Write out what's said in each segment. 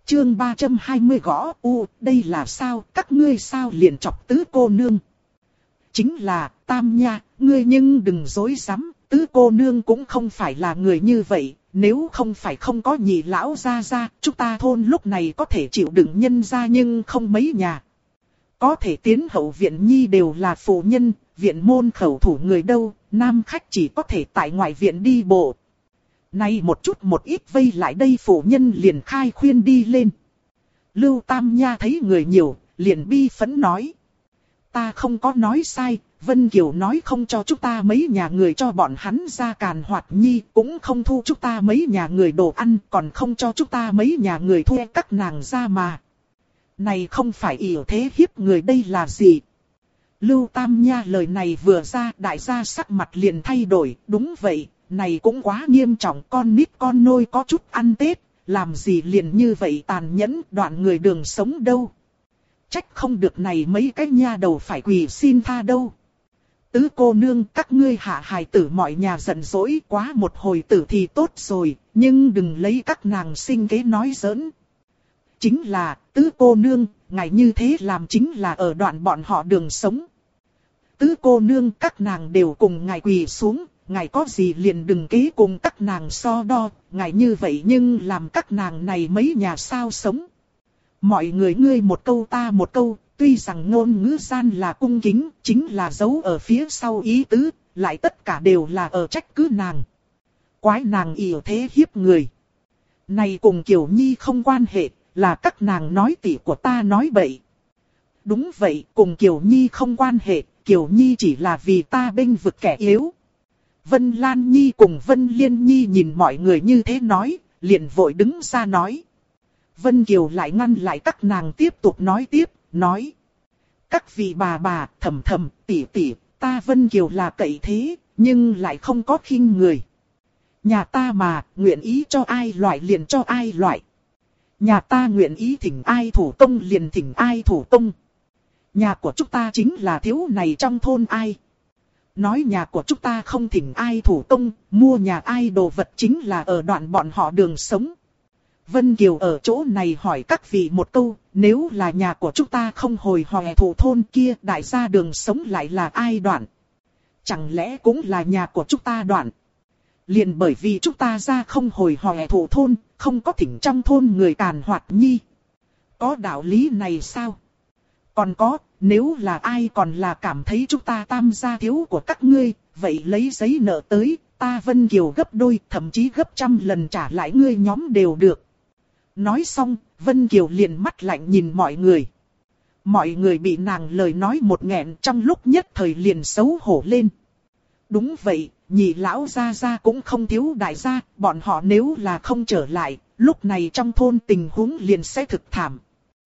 Chương 320 gõ đây là sao, các ngươi sao liền chọc tứ cô nương. Chính là, Tam nha, ngươi nhưng đừng dối rắm, tứ cô nương cũng không phải là người như vậy, nếu không phải không có nhị lão gia gia, chúng ta thôn lúc này có thể chịu đựng nhân gia nhưng không mấy nhà. Có thể tiến hậu viện nhi đều là phụ nhân, viện môn khẩu thủ người đâu, nam khách chỉ có thể tại ngoại viện đi bộ. Nay một chút một ít vây lại đây phụ nhân liền khai khuyên đi lên. Lưu Tam Nha thấy người nhiều, liền bi phẫn nói. Ta không có nói sai, Vân Kiều nói không cho chúng ta mấy nhà người cho bọn hắn ra càn hoạt nhi, cũng không thu chúng ta mấy nhà người đồ ăn, còn không cho chúng ta mấy nhà người thuê các nàng ra mà. Này không phải yểu thế hiếp người đây là gì? Lưu Tam Nha lời này vừa ra, đại gia sắc mặt liền thay đổi, đúng vậy. Này cũng quá nghiêm trọng, con nít con nôi có chút ăn Tết, làm gì liền như vậy tàn nhẫn, đoạn người đường sống đâu. Trách không được này mấy cái nha đầu phải quỳ xin tha đâu. Tứ cô nương, các ngươi hạ hài tử mọi nhà giận dỗi, quá một hồi tử thì tốt rồi, nhưng đừng lấy các nàng sinh kế nói giỡn. Chính là, tứ cô nương, ngài như thế làm chính là ở đoạn bọn họ đường sống. Tứ cô nương, các nàng đều cùng ngài quỳ xuống. Ngài có gì liền đừng kế cùng các nàng so đo, ngài như vậy nhưng làm các nàng này mấy nhà sao sống. Mọi người ngươi một câu ta một câu, tuy rằng ngôn ngữ gian là cung kính, chính là giấu ở phía sau ý tứ, lại tất cả đều là ở trách cứ nàng. Quái nàng yểu thế hiếp người. Này cùng Kiều Nhi không quan hệ, là các nàng nói tỉ của ta nói bậy. Đúng vậy, cùng Kiều Nhi không quan hệ, Kiều Nhi chỉ là vì ta bênh vực kẻ yếu. Vân Lan Nhi cùng Vân Liên Nhi nhìn mọi người như thế nói, liền vội đứng ra nói. Vân Kiều lại ngăn lại các nàng tiếp tục nói tiếp, nói. Các vị bà, thầm, tỷ, ta Vân Kiều là cậy thế, nhưng lại không có khinh người. Nhà ta mà, nguyện ý cho ai loại liền cho ai loại. Nhà ta nguyện ý thỉnh ai thủ công liền thỉnh ai thủ công. Nhà của chúng ta chính là thiếu này trong thôn ai. Nói nhà của chúng ta không thỉnh ai thủ công, mua nhà ai đồ vật chính là ở đoạn bọn họ đường sống. Vân Kiều ở chỗ này hỏi các vị một câu, nếu là nhà của chúng ta không hồi hòe thủ thôn kia, đại gia đường sống lại là ai đoạn? Chẳng lẽ cũng là nhà của chúng ta đoạn? Liền bởi vì chúng ta ra không hồi hòe thủ thôn, không có thỉnh trong thôn người càn hoạt nhi. Có đạo lý này sao? Còn có, nếu là ai còn là cảm thấy chúng ta tam gia thiếu của các ngươi, vậy lấy giấy nợ tới, ta Vân Kiều gấp đôi, thậm chí gấp 100 lần trả lại ngươi nhóm đều được. Nói xong, Vân Kiều liền mắt lạnh nhìn mọi người. Mọi người bị nàng lời nói một nghẹn trong lúc nhất thời liền xấu hổ lên. Đúng vậy, nhị lão gia gia cũng không thiếu đại gia, bọn họ nếu là không trở lại, lúc này trong thôn tình huống liền sẽ thực thảm.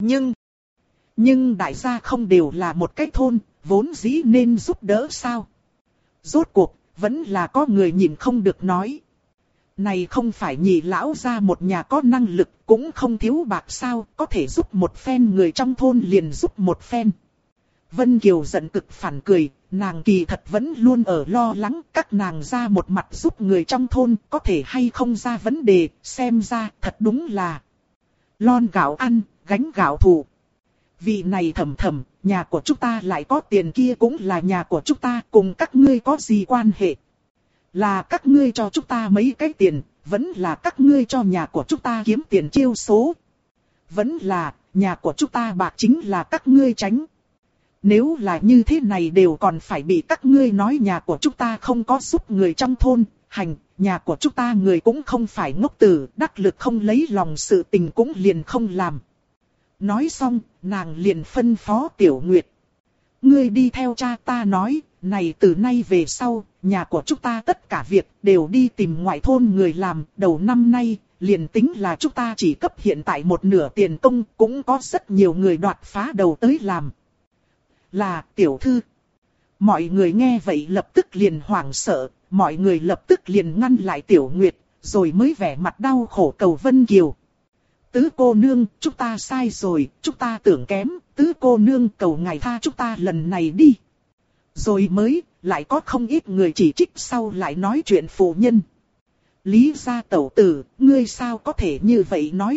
Nhưng đại gia không đều là một cái thôn, vốn dĩ nên giúp đỡ sao? Rốt cuộc, vẫn là có người nhìn không được nói. Này không phải nhị lão gia một nhà có năng lực, cũng không thiếu bạc sao, có thể giúp một phen người trong thôn liền giúp một phen. Vân Kiều giận cực phản cười, nàng kỳ thật vẫn luôn ở lo lắng các nàng ra một mặt giúp người trong thôn có thể hay không ra vấn đề, xem ra thật đúng là lon gạo ăn, gánh gạo thù. Vị này thầm, nhà của chúng ta lại có tiền kia cũng là nhà của chúng ta, cùng các ngươi có gì quan hệ? Là các ngươi cho chúng ta mấy cái tiền, vẫn là các ngươi cho nhà của chúng ta kiếm tiền chiêu số. Vẫn là, nhà của chúng ta bạc chính là các ngươi tránh. Nếu là như thế này đều còn phải bị các ngươi nói nhà của chúng ta không có giúp người trong thôn, hành, nhà của chúng ta người cũng không phải ngốc tử, đắc lực không lấy lòng sự tình cũng liền không làm. Nói xong, nàng liền phân phó Tiểu Nguyệt. Ngươi đi theo cha ta nói, này từ nay về sau, nhà của chúng ta tất cả việc đều đi tìm ngoại thôn người làm, đầu năm nay, liền tính là chúng ta chỉ cấp hiện tại một nửa tiền công, cũng có rất nhiều người đoạt phá đầu tới làm. Là tiểu thư. Mọi người nghe vậy lập tức liền hoảng sợ, mọi người lập tức liền ngăn lại Tiểu Nguyệt, rồi mới vẻ mặt đau khổ cầu Vân Kiều. Tứ cô nương, chúng ta sai rồi, chúng ta tưởng kém, tứ cô nương cầu ngài tha chúng ta lần này đi. Rồi mới, lại có không ít người chỉ trích sau lại nói chuyện phụ nhân. Lý gia tẩu tử, ngươi sao có thể như vậy nói chuyện,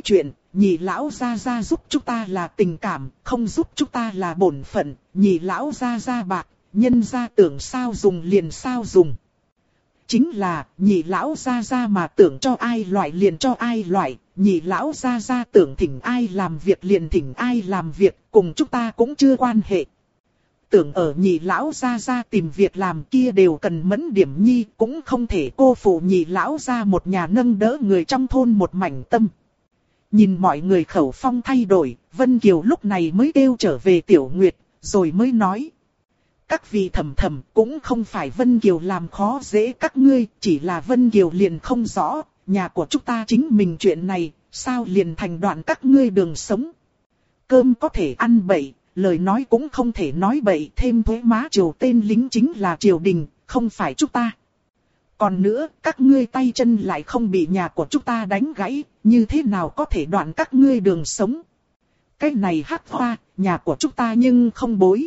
nhị lão gia gia giúp chúng ta là tình cảm, không giúp chúng ta là bổn phận, nhị lão gia gia bạc, nhân gia tưởng sao dùng liền sao dùng. Chính là, nhị lão gia gia mà tưởng cho ai loại liền cho ai loại, nhị lão gia gia tưởng thỉnh ai làm việc liền thỉnh ai làm việc, cùng chúng ta cũng chưa quan hệ. Tưởng ở nhị lão gia gia tìm việc làm kia đều cần mẫn điểm nhi, cũng không thể cô phụ nhị lão gia một nhà nâng đỡ người trong thôn một mảnh tâm. Nhìn mọi người khẩu phong thay đổi, Vân Kiều lúc này mới kêu trở về Tiểu Nguyệt, rồi mới nói. Các vị thầm thầm cũng không phải Vân Kiều làm khó dễ các ngươi, chỉ là Vân Kiều liền không rõ, nhà của chúng ta chính mình chuyện này, sao liền thành đoạn các ngươi đường sống. Cơm có thể ăn bậy, lời nói cũng không thể nói bậy, thêm thuế má triều tên lính chính là triều đình, không phải chúng ta. Còn nữa, các ngươi tay chân lại không bị nhà của chúng ta đánh gãy, như thế nào có thể đoạn các ngươi đường sống. Cái này hắc hoa, nhà của chúng ta nhưng không bối.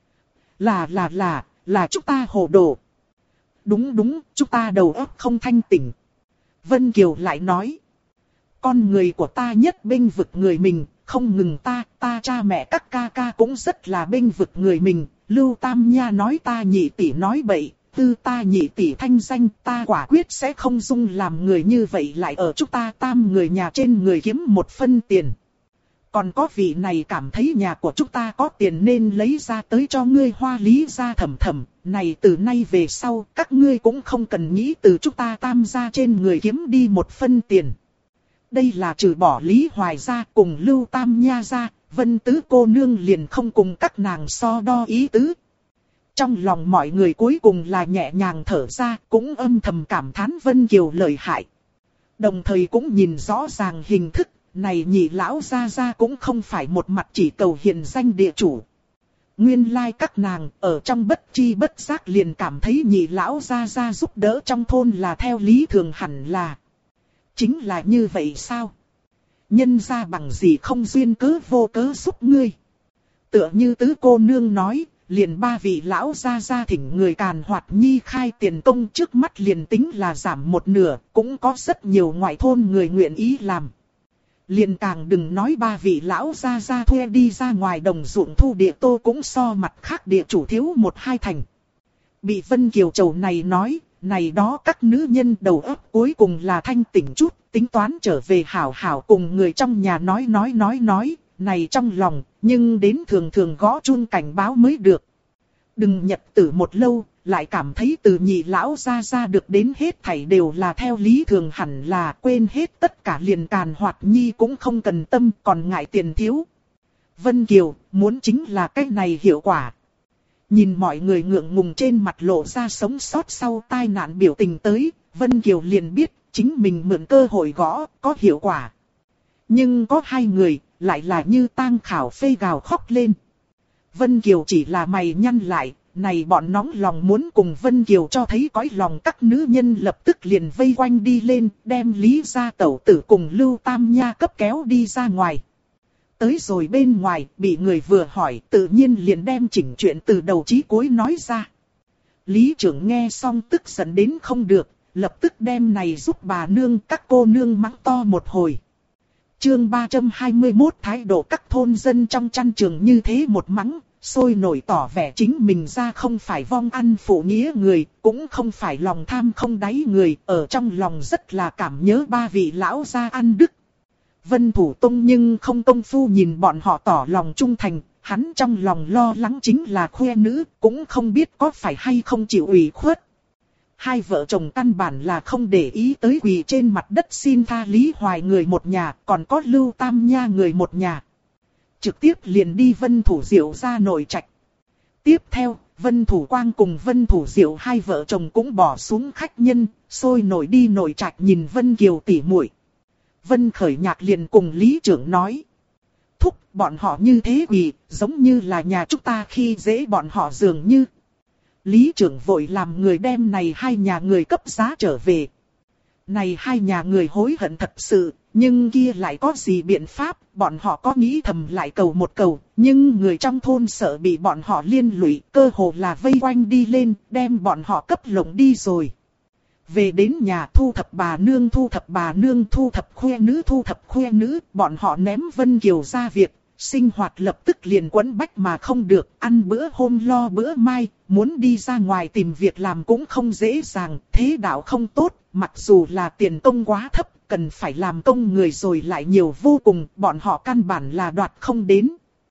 Là chúng ta hồ đồ. Đúng, chúng ta đầu óc không thanh tỉnh. Vân Kiều lại nói. Con người của ta nhất bênh vực người mình, không ngừng ta cha mẹ các ca ca cũng rất là bênh vực người mình. Lưu Tam Nha nói ta nhị tỷ nói bậy, tư ta nhị tỷ thanh danh, ta quả quyết sẽ không dung làm người như vậy lại ở chúng ta tam người nhà trên người kiếm một phân tiền. Còn có vị này cảm thấy nhà của chúng ta có tiền nên lấy ra tới cho ngươi hoa lý ra thầm thầm, này từ nay về sau các ngươi cũng không cần nghĩ từ chúng ta tam gia trên người kiếm đi một phân tiền. Đây là trừ bỏ Lý Hoài ra cùng Lưu Tam Nha ra, Vân Tứ cô nương liền không cùng các nàng so đo ý tứ. Trong lòng mọi người cuối cùng là nhẹ nhàng thở ra, cũng âm thầm cảm thán Vân Kiều lợi hại. Đồng thời cũng nhìn rõ ràng hình thức, này nhị lão gia gia cũng không phải một mặt chỉ cầu hiền danh địa chủ. Nguyên lai các nàng ở trong bất chi bất giác liền cảm thấy nhị lão gia gia giúp đỡ trong thôn là theo lý thường hẳn là. Chính là như vậy sao? Nhân ra bằng gì không duyên cớ vô cớ giúp ngươi. Tựa như tứ cô nương nói, liền ba vị lão gia gia thỉnh người càn hoạt nhi khai tiền công trước mắt liền tính là giảm một nửa, cũng có rất nhiều ngoại thôn người nguyện ý làm. Liền càng đừng nói ba vị lão gia gia thuê đi ra ngoài đồng ruộng thu địa tô cũng so mặt khác địa chủ thiếu một hai thành. Bị Vân Kiều Chầu này nói, này đó các nữ nhân đầu óc cuối cùng là thanh tỉnh chút, tính toán trở về hảo hảo cùng người trong nhà nói, này trong lòng, nhưng đến thường thường gõ chuông cảnh báo mới được. Đừng nhật tử một lâu, lại cảm thấy từ nhị lão ra được đến hết thảy đều là theo lý thường hẳn là quên hết tất cả liền càn hoạt nhi cũng không cần tâm còn ngại tiền thiếu. Vân Kiều, muốn chính là cái này hiệu quả. Nhìn mọi người ngượng ngùng trên mặt lộ ra sống sót sau tai nạn biểu tình tới, Vân Kiều liền biết chính mình mượn cơ hội gõ, có hiệu quả. Nhưng có hai người, lại là như tang khảo phê gào khóc lên. Vân Kiều chỉ là mày nhăn lại, này bọn nóng lòng muốn cùng Vân Kiều cho thấy cõi lòng các nữ nhân lập tức liền vây quanh đi lên, đem Lý gia tẩu tử cùng Lưu Tam Nha cấp kéo đi ra ngoài. Tới rồi bên ngoài, bị người vừa hỏi, tự nhiên liền đem chỉnh chuyện từ đầu chí cuối nói ra. Lý trưởng nghe xong tức giận đến không được, lập tức đem này giúp bà nương các cô nương mắng to một hồi. Chương 321 thái độ các thôn dân trong chăn trường như thế một mắng, sôi nổi tỏ vẻ chính mình ra không phải vong ăn phụ nghĩa người, cũng không phải lòng tham không đáy người, ở trong lòng rất là cảm nhớ ba vị lão gia ăn đức. Vân Thủ Tông nhưng không công phu nhìn bọn họ tỏ lòng trung thành, hắn trong lòng lo lắng chính là khoe nữ, cũng không biết có phải hay không chịu ủy khuất. Hai vợ chồng căn bản là không để ý tới quỳ trên mặt đất xin tha Lý Hoài người một nhà, còn có Lưu Tam Nha người một nhà. Trực tiếp liền đi Vân Thủ Diệu ra nội trạch. Tiếp theo, Vân Thủ Quang cùng Vân Thủ Diệu hai vợ chồng cũng bỏ xuống khách nhân, sôi nổi đi nội trạch nhìn Vân Kiều tỉ muội. Vân Khởi Nhạc liền cùng Lý trưởng nói. Thúc, bọn họ như thế quỳ, giống như là nhà chúng ta khi dễ bọn họ dường như. Lý trưởng vội làm người đem này hai nhà người cấp giá trở về. Này hai nhà người hối hận thật sự, nhưng kia lại có gì biện pháp, bọn họ có nghĩ thầm lại cầu một cầu, nhưng người trong thôn sợ bị bọn họ liên lụy, cơ hồ là vây quanh đi lên, đem bọn họ cấp lộng đi rồi. về đến nhà thu thập bà nương, thu thập bà nương, thu thập khoe nữ, thu thập khoe nữ, bọn họ ném Vân Kiều ra việc, sinh hoạt lập tức liền quấn bách mà không được, ăn bữa hôm lo bữa mai, muốn đi ra ngoài tìm việc làm cũng không dễ dàng, thế đạo không tốt, mặc dù là tiền công quá thấp, cần phải làm công người rồi lại nhiều vô cùng, bọn họ căn bản là đoạt không đến.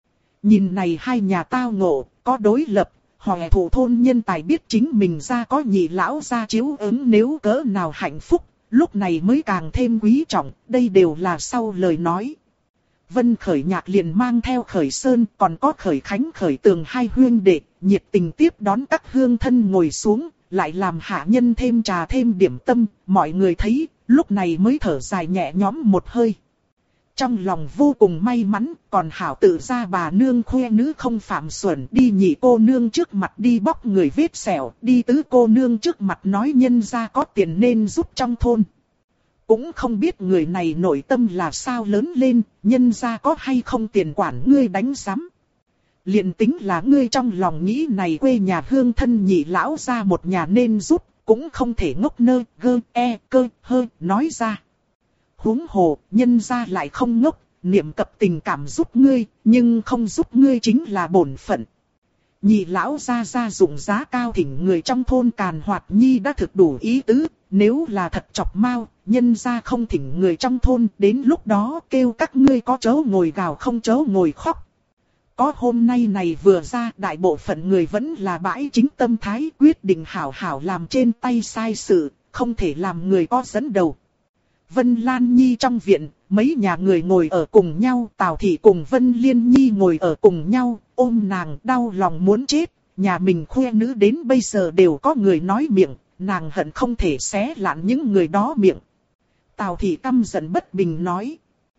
Nhìn này hai nhà tao ngộ, có đối lập, Hoè Thụ thôn nhân tài biết chính mình ra có nhị lão ra chiếu ứng nếu cỡ nào hạnh phúc, lúc này mới càng thêm quý trọng, đây đều là sau lời nói. Vân Khởi Nhạc liền mang theo Khởi Sơn, còn có Khởi Khánh Khởi Tường hai huyên đệ, nhiệt tình tiếp đón các hương thân ngồi xuống, lại làm hạ nhân thêm trà thêm điểm tâm, mọi người thấy, lúc này mới thở dài nhẹ nhõm một hơi. Trong lòng vô cùng may mắn, còn hảo tự ra bà nương khoe nữ không phạm xuẩn, đi nhị cô nương trước mặt đi bóc người vết sẹo, đi tứ cô nương trước mặt nói nhân ra có tiền nên giúp trong thôn. Cũng không biết người này nội tâm là sao lớn lên, nhân ra có hay không tiền quản ngươi đánh giám. Liền tính là ngươi trong lòng nghĩ này quê nhà hương thân nhị lão ra một nhà nên giúp, cũng không thể ngốc nơ, gơ, cơ, hơ, nói ra. Huống hồ, nhân ra lại không ngốc, niệm cập tình cảm giúp ngươi, nhưng không giúp ngươi chính là bổn phận. Nhị lão ra dụng giá cao thỉnh người trong thôn Càn Hoạt Nhi đã thực đủ ý tứ, nếu là thật chọc mau, nhân ra không thỉnh người trong thôn, đến lúc đó kêu các ngươi có chỗ ngồi gào không chỗ ngồi khóc. Có hôm nay này vừa ra, đại bộ phận người vẫn là bãi chính tâm thái, quyết định hảo hảo làm trên tay sai sự, không thể làm người có dẫn đầu. Vân Lan Nhi trong viện, mấy nhà người ngồi ở cùng nhau, Tào Thị cùng Vân Liên Nhi ngồi ở cùng nhau, ôm nàng đau lòng muốn chết, nhà mình khoe nữ đến bây giờ đều có người nói miệng, nàng hận không thể xé lạn những người đó miệng. Tào Thị căm giận bất bình nói,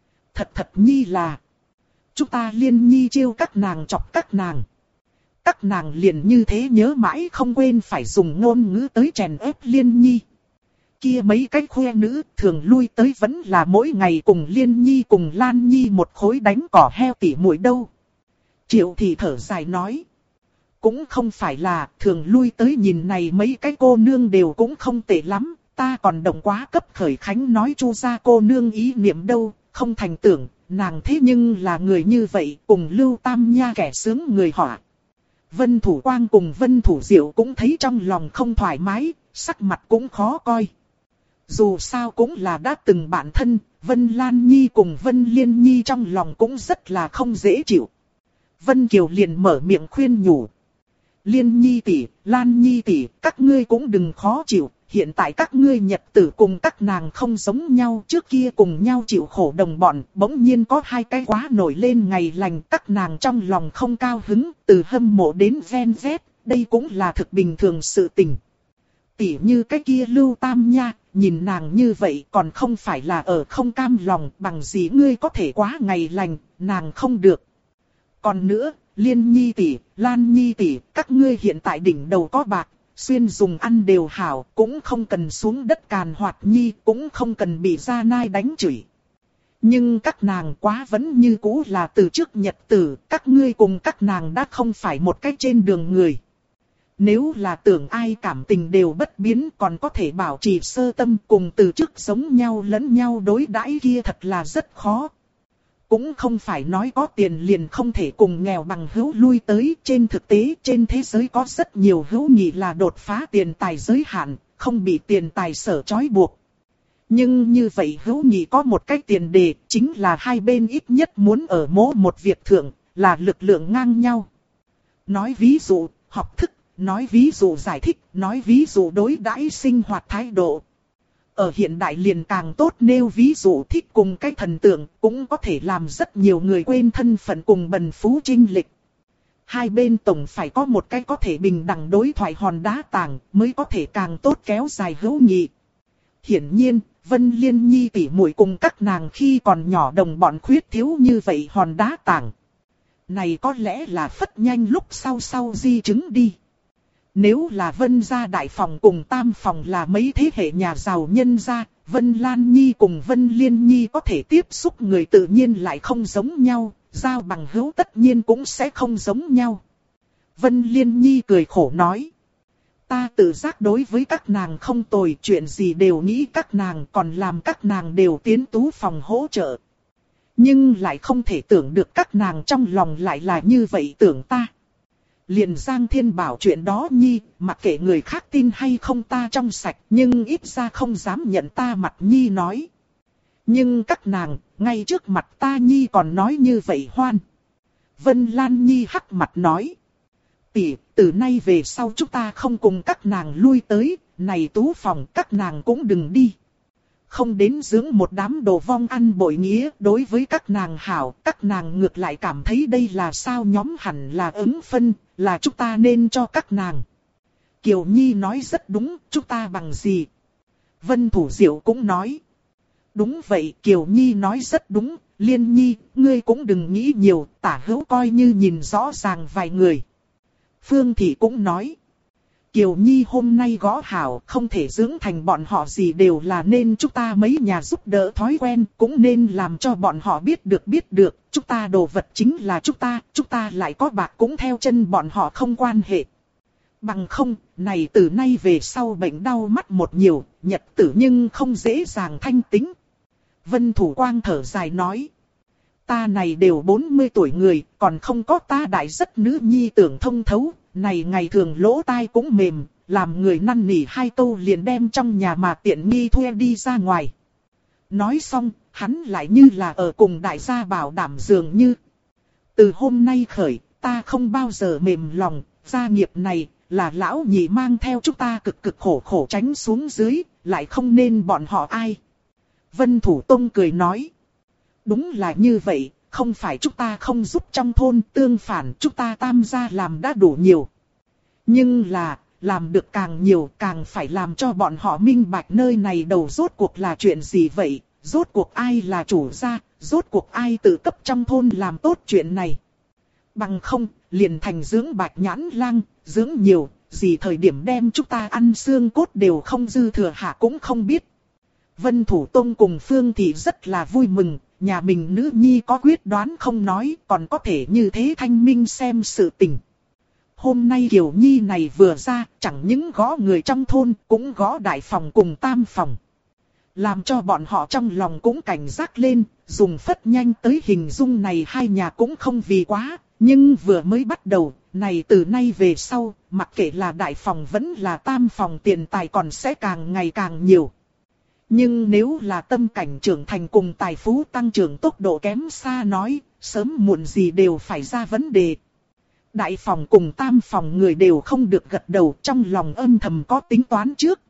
thật Nhi là, chúng ta Liên Nhi trêu các nàng chọc các nàng liền như thế nhớ mãi không quên phải dùng ngôn ngữ tới chèn ép Liên Nhi. Kia mấy cái khoe nữ thường lui tới vẫn là mỗi ngày cùng Liên Nhi cùng Lan Nhi một khối đánh cỏ heo tỉ muội đâu. Triệu Thị thở dài nói. Cũng không phải là thường lui tới nhìn này mấy cái cô nương đều cũng không tệ lắm. Ta còn đồng quá cấp Khởi Khánh nói chu ra cô nương ý niệm đâu, không thành tưởng, nàng thế nhưng là người như vậy cùng Lưu Tam Nha kẻ sướng người họa. Vân Thủ Quang cùng Vân Thủ Diệu cũng thấy trong lòng không thoải mái, sắc mặt cũng khó coi. Dù sao cũng là đã từng bạn thân, Vân Lan Nhi cùng Vân Liên Nhi trong lòng cũng rất là không dễ chịu. Vân Kiều liền mở miệng khuyên nhủ. Liên Nhi tỷ, Lan Nhi tỷ, các ngươi cũng đừng khó chịu, hiện tại các ngươi nhật tử cùng các nàng không giống nhau, trước kia cùng nhau chịu khổ đồng bọn, bỗng nhiên có hai cái quá nổi lên ngày lành, các nàng trong lòng không cao hứng, từ hâm mộ đến ven vét, đây cũng là thực bình thường sự tình. Tỷ như cái kia Lưu Tam Nha, nhìn nàng như vậy còn không phải là ở không cam lòng, bằng gì ngươi có thể quá ngày lành, nàng không được. Còn nữa, Liên Nhi tỷ, Lan Nhi tỷ, các ngươi hiện tại đỉnh đầu có bạc, xuyên dùng ăn đều hảo, cũng không cần xuống đất Càn Hoạt Nhi, cũng không cần bị gia nai đánh chửi. Nhưng các nàng quá vẫn như cũ là từ trước nhật tử, các ngươi cùng các nàng đã không phải một cách trên đường người. Nếu là tưởng ai cảm tình đều bất biến còn có thể bảo trì sơ tâm cùng từ trước giống nhau lẫn nhau đối đãi kia thật là rất khó. Cũng không phải nói có tiền liền không thể cùng nghèo bằng hữu lui tới. Trên thực tế trên thế giới có rất nhiều hữu nghị là đột phá tiền tài giới hạn, không bị tiền tài sở trói buộc. Nhưng như vậy hữu nghị có một cách tiền đề, chính là hai bên ít nhất muốn ở mỗi một việc thượng, là lực lượng ngang nhau. Nói ví dụ, học thức. Nói ví dụ giải thích, nói ví dụ đối đãi sinh hoạt thái độ. Ở hiện đại liền càng tốt nêu ví dụ thích cùng cái thần tượng, cũng có thể làm rất nhiều người quên thân phận cùng bần phú trinh lịch. Hai bên tổng phải có một cái có thể bình đẳng đối thoại hòn đá tảng, mới có thể càng tốt kéo dài hữu nghị. Hiển nhiên, Vân Liên Nhi tỉ muội cùng các nàng khi còn nhỏ đồng bọn khuyết thiếu như vậy hòn đá tảng. Này có lẽ là phất nhanh lúc sau di chứng đi. Nếu là Vân gia đại phòng cùng tam phòng là mấy thế hệ nhà giàu nhân gia, Vân Lan Nhi cùng Vân Liên Nhi có thể tiếp xúc người tự nhiên lại không giống nhau, giao bằng hữu tất nhiên cũng sẽ không giống nhau. Vân Liên Nhi cười khổ nói. Ta tự giác đối với các nàng không tồi, chuyện gì đều nghĩ các nàng, còn làm các nàng đều tiến tú phòng hỗ trợ. Nhưng lại không thể tưởng được các nàng trong lòng lại là như vậy tưởng ta. Liền Giang Thiên Bảo chuyện đó nhi, mặc kệ người khác tin hay không ta trong sạch, nhưng ít ra không dám nhận ta mặt nhi nói. Nhưng các nàng, ngay trước mặt ta nhi còn nói như vậy hoan. Vân Lan Nhi hắc mặt nói. Tỷ, từ nay về sau chúng ta không cùng các nàng lui tới, này tú phòng các nàng cũng đừng đi. Không đến dưỡng một đám đồ vong ăn bội nghĩa, đối với các nàng hảo, các nàng ngược lại cảm thấy đây là sao nhóm hẳn là ứng phân, là chúng ta nên cho các nàng. Kiều Nhi nói rất đúng, chúng ta bằng gì? Vân Thủ Diệu cũng nói. Đúng vậy, Kiều Nhi nói rất đúng, Liên Nhi, ngươi cũng đừng nghĩ nhiều, tả hữu coi như nhìn rõ ràng vài người. Phương Thị cũng nói. Kiều Nhi hôm nay gõ hảo, không thể dưỡng thành bọn họ gì đều là nên chúng ta mấy nhà giúp đỡ thói quen, cũng nên làm cho bọn họ biết được, chúng ta đồ vật chính là chúng ta lại có bạc cũng theo chân bọn họ không quan hệ. Bằng không, này từ nay về sau bệnh đau mắt một nhiều, nhật tử nhưng không dễ dàng thanh tính. Vân Thủ Quang thở dài nói. Ta này đều 40 tuổi người, còn không có ta đại rất nữ nhi tưởng thông thấu, này ngày thường lỗ tai cũng mềm, làm người năn nỉ hai câu liền đem trong nhà mà tiện nghi thuê đi ra ngoài. Nói xong, hắn lại như là ở cùng đại gia bảo đảm dường như. Từ hôm nay khởi, ta không bao giờ mềm lòng, gia nghiệp này là lão nhị mang theo chúng ta cực khổ tránh xuống dưới, lại không nên bọn họ ai. Vân Thủ Tông cười nói. Đúng là như vậy, không phải chúng ta không giúp trong thôn, tương phản chúng ta tam gia làm đã đủ nhiều. Nhưng là, làm được càng nhiều càng phải làm cho bọn họ minh bạch nơi này đầu rốt cuộc là chuyện gì vậy, rốt cuộc ai là chủ gia, rốt cuộc ai tự cấp trong thôn làm tốt chuyện này. Bằng không, liền thành dưỡng bạch nhãn lang, dưỡng nhiều, gì thời điểm đem chúng ta ăn xương cốt đều không dư thừa hạ cũng không biết. Vân Thủ Tông cùng Phương Thị rất là vui mừng, nhà mình nữ nhi có quyết đoán không nói, còn có thể như thế thanh minh xem sự tình. Hôm nay Kiều Nhi này vừa ra, chẳng những gõ người trong thôn, cũng gõ đại phòng cùng tam phòng. Làm cho bọn họ trong lòng cũng cảnh giác lên, dùng phất nhanh tới hình dung này hai nhà cũng không vì quá, nhưng vừa mới bắt đầu, này từ nay về sau, mặc kệ là đại phòng vẫn là tam phòng tiền tài còn sẽ càng ngày càng nhiều. Nhưng nếu là tâm cảnh trưởng thành cùng tài phú tăng trưởng tốc độ kém xa nói, sớm muộn gì đều phải ra vấn đề. Đại phòng cùng tam phòng người đều không được gật đầu, trong lòng âm thầm có tính toán trước.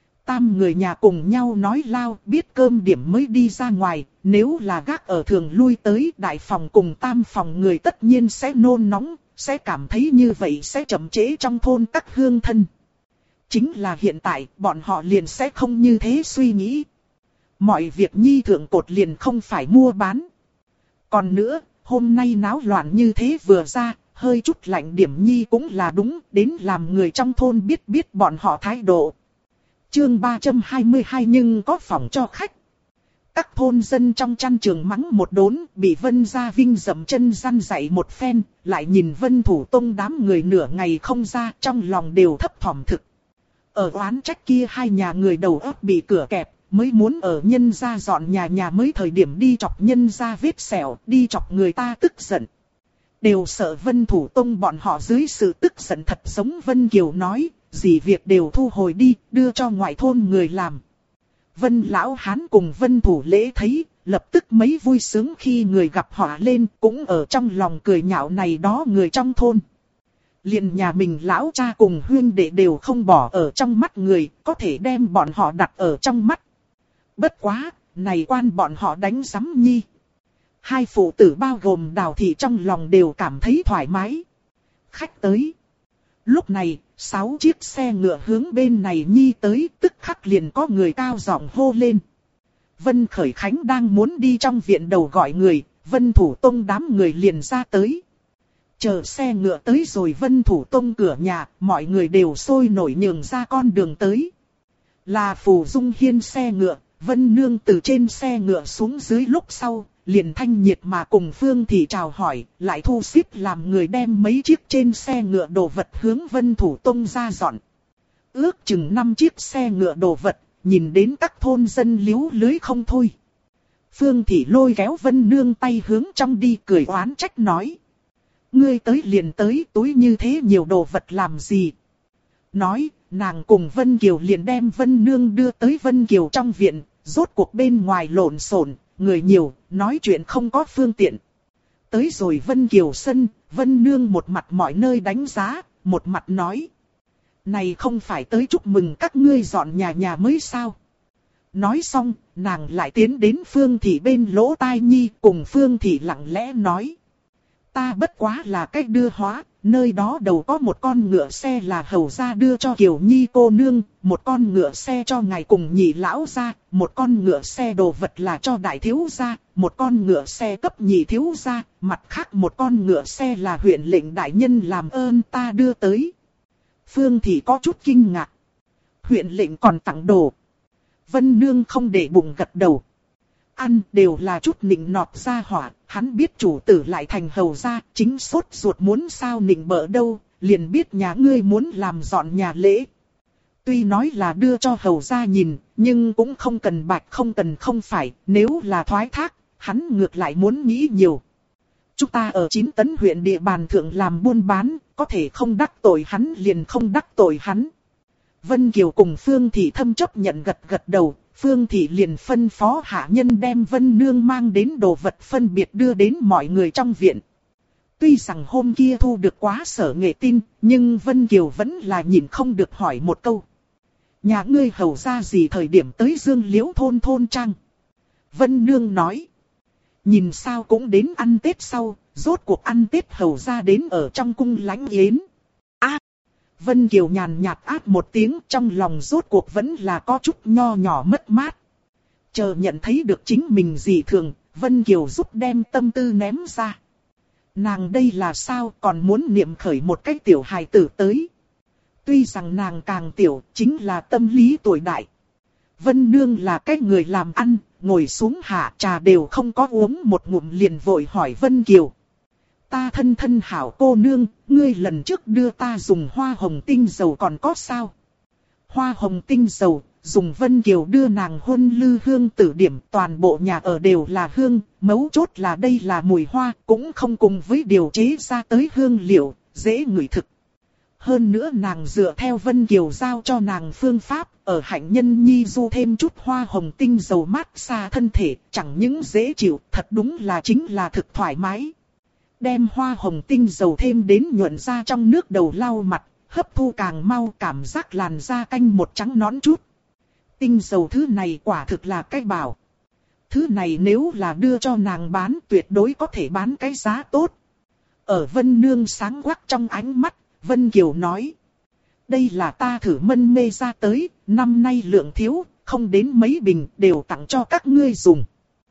Tam người nhà cùng nhau nói lao, biết cơm điểm mới đi ra ngoài, nếu là gác ở thường lui tới đại phòng cùng tam phòng người tất nhiên sẽ nôn nóng, sẽ cảm thấy như vậy sẽ chậm trễ trong thôn các hương thân. Chính là hiện tại, bọn họ liền sẽ không như thế suy nghĩ. Mọi việc nhi thượng cột liền không phải mua bán. Còn nữa, hôm nay náo loạn như thế vừa ra, hơi chút lạnh điểm nhi cũng là đúng, đến làm người trong thôn biết bọn họ thái độ. Chương 322 nhưng có phòng cho khách. Các thôn dân trong chăn trường mắng một đốn, bị Vân Gia Vinh dậm chân răn dạy một phen, lại nhìn Vân Thủ Tông đám người nửa ngày không ra, trong lòng đều thấp thỏm thực. Ở oán trách kia hai nhà người đầu óc bị cửa kẹp, mới muốn ở nhân gia dọn nhà mới thời điểm đi chọc nhân gia vết sẹo, đi chọc người ta tức giận. Đều sợ Vân Thủ Tông bọn họ dưới sự tức giận thật giống Vân Kiều nói, gì việc đều thu hồi đi, đưa cho ngoại thôn người làm. Vân Lão Hán cùng Vân Thủ Lễ thấy, lập tức mấy vui sướng khi người gặp họ lên, cũng ở trong lòng cười nhạo này đó người trong thôn. Liền nhà mình lão cha cùng huyên đệ đều không bỏ ở trong mắt người, có thể đem bọn họ đặt ở trong mắt. Bất quá, này quan bọn họ đánh sắm nhi. Hai phụ tử bao gồm Đào Thị trong lòng đều cảm thấy thoải mái. Khách tới. Lúc này, 6 chiếc xe ngựa hướng bên này nhi tới, tức khắc liền có người cao giọng hô lên. Vân Khởi Khánh đang muốn đi trong viện đầu gọi người, Vân Thủ Tông đám người liền ra tới. Chờ xe ngựa tới rồi Vân Thủ Tông cửa nhà, mọi người đều sôi nổi nhường ra con đường tới. Là Phù Dung Hiên xe ngựa, Vân Nương từ trên xe ngựa xuống dưới lúc sau, liền thanh nhiệt mà cùng Phương Thị chào hỏi, lại thu xếp làm người đem mấy chiếc trên xe ngựa đồ vật hướng Vân Thủ Tông ra dọn. Ước chừng 5 chiếc xe ngựa đồ vật, nhìn đến các thôn dân líu lưới không thôi. Phương Thị lôi kéo Vân Nương tay hướng trong đi, cười oán trách nói. Ngươi tới liền tới, túi như thế nhiều đồ vật làm gì? Nói, nàng cùng Vân Kiều liền đem Vân Nương đưa tới Vân Kiều trong viện, rốt cuộc bên ngoài lộn xộn, người nhiều, nói chuyện không có phương tiện. Tới rồi Vân Kiều sân, Vân Nương một mặt mọi nơi đánh giá, một mặt nói. Này không phải tới chúc mừng các ngươi dọn nhà mới sao? Nói xong, nàng lại tiến đến Phương Thị bên lỗ tai nhi, cùng Phương Thị lặng lẽ nói. Ta bất quá là cách đưa hóa, nơi đó đầu có một con ngựa xe là hầu gia đưa cho Kiều Nhi cô nương, một con ngựa xe cho ngài cùng nhị lão gia, một con ngựa xe đồ vật là cho đại thiếu gia, một con ngựa xe cấp nhị thiếu gia, mặt khác một con ngựa xe là huyện lệnh đại nhân làm ơn ta đưa tới. Phương Thị có chút kinh ngạc. Huyện lệnh còn tặng đồ. Vân Nương không để bụng gật đầu. Ăn đều là chút nịnh nọt ra hỏa, hắn biết chủ tử lại thành hầu gia, chính sốt ruột muốn sao nịnh bợ đâu, liền biết nhà ngươi muốn làm dọn nhà lễ. Tuy nói là đưa cho hầu gia nhìn, nhưng cũng không cần bạch không cần không phải, nếu là thoái thác, hắn ngược lại muốn nghĩ nhiều. Chúng ta ở 9 tấn huyện địa bàn thượng làm buôn bán, có thể không đắc tội hắn liền không đắc tội hắn. Vân Kiều cùng Phương Thị thâm chấp nhận gật đầu, Phương Thị liền phân phó hạ nhân đem Vân Nương mang đến đồ vật phân biệt đưa đến mọi người trong viện. Tuy rằng hôm kia thu được quá sở nghệ tin, nhưng Vân Kiều vẫn là nhịn không được hỏi một câu. Nhà ngươi hầu ra gì thời điểm tới Dương Liễu thôn trang? Vân Nương nói. Nhìn sao cũng đến ăn Tết sau, rốt cuộc ăn Tết hầu ra đến ở trong cung lãnh yến. Vân Kiều nhàn nhạt át một tiếng, trong lòng rốt cuộc vẫn là có chút nho nhỏ mất mát. Chờ nhận thấy được chính mình dị thường, Vân Kiều giúp đem tâm tư ném ra. Nàng đây là sao còn muốn niệm khởi một cái tiểu hài tử tới. Tuy rằng nàng càng tiểu, chính là tâm lý tuổi đại. Vân Nương là cái người làm ăn, ngồi xuống hạ trà đều không có uống một ngụm liền vội hỏi Vân Kiều. Ta thân hảo cô nương, ngươi lần trước đưa ta dùng hoa hồng tinh dầu còn có sao? Hoa hồng tinh dầu, dùng Vân Kiều đưa nàng huân lư hương tử điểm, toàn bộ nhà ở đều là hương, mấu chốt là đây là mùi hoa, cũng không cùng với điều chế ra tới hương liệu, dễ ngửi thực. Hơn nữa nàng dựa theo Vân Kiều giao cho nàng phương pháp, ở hạnh nhân nhi du thêm chút hoa hồng tinh dầu mát xa thân thể, chẳng những dễ chịu, thật đúng là chính là thực thoải mái. Đem hoa hồng tinh dầu thêm đến nhuận ra trong nước đầu lau mặt, hấp thu càng mau, cảm giác làn da canh một trắng nõn chút. Tinh dầu thứ này quả thực là cái bảo. Thứ này nếu là đưa cho nàng bán tuyệt đối có thể bán cái giá tốt. Ở Vân Nương sáng quắc trong ánh mắt, Vân Kiều nói. Đây là ta thử mân mê ra tới, năm nay lượng thiếu, không đến mấy bình đều tặng cho các ngươi dùng.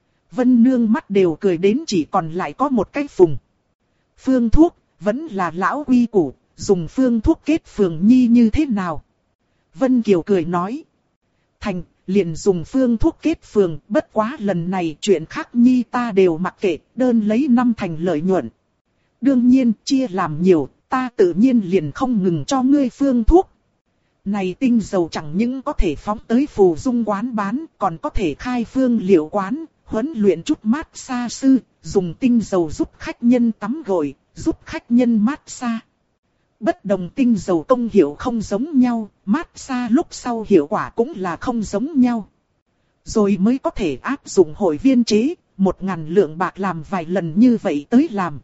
Vân Nương mắt đều cười đến chỉ còn lại có một cái phùng. Phương thuốc, vẫn là lão quy củ, dùng phương thuốc kết phường nhi như thế nào? Vân Kiều cười nói. Thành, liền dùng phương thuốc kết phường, bất quá lần này chuyện khác nhi ta đều mặc kệ, đơn lấy 5 thành lợi nhuận. Đương nhiên, chia làm nhiều, ta tự nhiên liền không ngừng cho ngươi phương thuốc. Này tinh dầu chẳng những có thể phóng tới phù dung quán bán, còn có thể khai phương liệu quán, huấn luyện chút mát xa sư, dùng tinh dầu giúp khách nhân tắm gội, giúp khách nhân mát xa. Bất đồng tinh dầu công hiệu không giống nhau, mát xa lúc sau hiệu quả cũng là không giống nhau. Rồi mới có thể áp dụng hội viên chế, 1000 lượng bạc làm vài lần như vậy tới làm.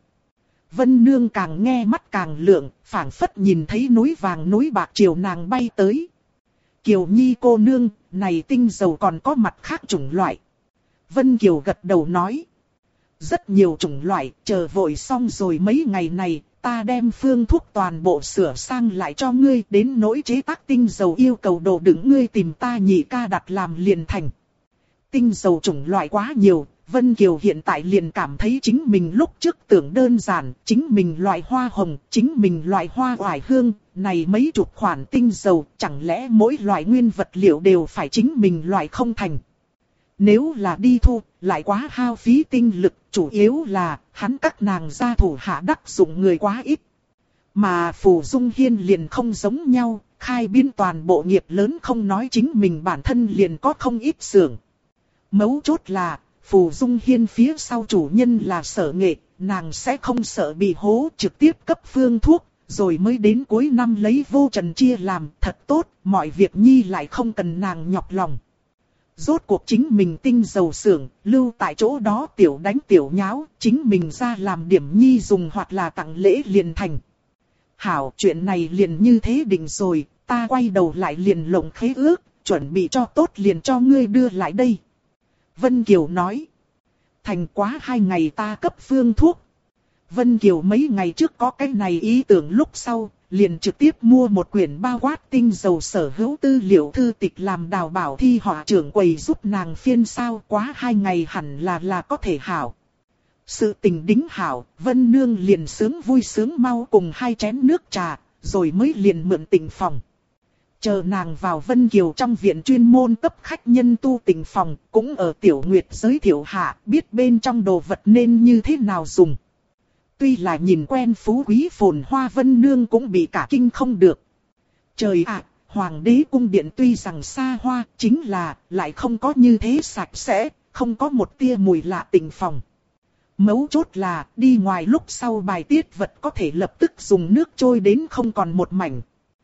Vân Nương càng nghe mắt càng lượng, phảng phất nhìn thấy núi vàng núi bạc chiều nàng bay tới. Kiều Nhi cô nương, này tinh dầu còn có mặt khác chủng loại. Vân Kiều gật đầu nói. Rất nhiều chủng loại, chờ vội xong rồi mấy ngày này, ta đem phương thuốc toàn bộ sửa sang lại cho ngươi, đến nỗi chế tác tinh dầu yêu cầu đồ đựng ngươi tìm ta nhị ca đặt làm liền thành. Tinh dầu chủng loại quá nhiều, Vân Kiều hiện tại liền cảm thấy chính mình lúc trước tưởng đơn giản, chính mình loại hoa hồng, chính mình loại hoa oải hương, này mấy chục khoản tinh dầu, chẳng lẽ mỗi loại nguyên vật liệu đều phải chính mình loại không thành. Nếu là đi thu, lại quá hao phí tinh lực, chủ yếu là, hắn các nàng gia thủ hạ đắc dụng người quá ít. Mà Phù Dung Hiên liền không giống nhau, khai biên toàn bộ nghiệp lớn không nói chính mình bản thân liền có không ít xưởng. Mấu chốt là, Phù Dung Hiên phía sau chủ nhân là Sở Nghệ, nàng sẽ không sợ bị hố, trực tiếp cấp phương thuốc, rồi mới đến cuối năm lấy Vô Trần chia làm, thật tốt, mọi việc nhi lại không cần nàng nhọc lòng. Rốt cuộc chính mình tinh dầu xưởng, lưu tại chỗ đó tiểu đánh tiểu nháo, chính mình ra làm điểm nhi dùng hoặc là tặng lễ liền thành. Hảo, chuyện này liền như thế định rồi, ta quay đầu lại liền lộng khế ước, chuẩn bị cho tốt liền cho ngươi đưa lại đây. Vân Kiều nói. Thành quá 2 ngày ta cấp phương thuốc. Vân Kiều mấy ngày trước có cái này ý tưởng lúc sau, liền trực tiếp mua một quyển bao quát tinh dầu sở hữu tư liệu thư tịch làm đào bảo thi họa trưởng quầy giúp nàng phiên sao, quá 2 ngày hẳn là có thể hảo. Sự tình đính hảo, Vân Nương liền sướng vui sướng mau cùng 2 chén nước trà, rồi mới liền mượn tịnh phòng. Chờ nàng vào Vân Kiều trong viện chuyên môn cấp khách nhân tu tịnh phòng, cũng ở Tiểu Nguyệt giới thiệu hạ, biết bên trong đồ vật nên như thế nào dùng. Tuy là nhìn quen phú quý phồn hoa, Vân Nương cũng bị cả kinh không được. Trời ạ, Hoàng đế cung điện tuy rằng xa hoa, chính là lại không có như thế sạch sẽ, không có một tia mùi lạ tịnh phòng. Mấu chốt là, đi ngoài lúc sau bài tiết vật có thể lập tức dùng nước trôi đến không còn một mảnh.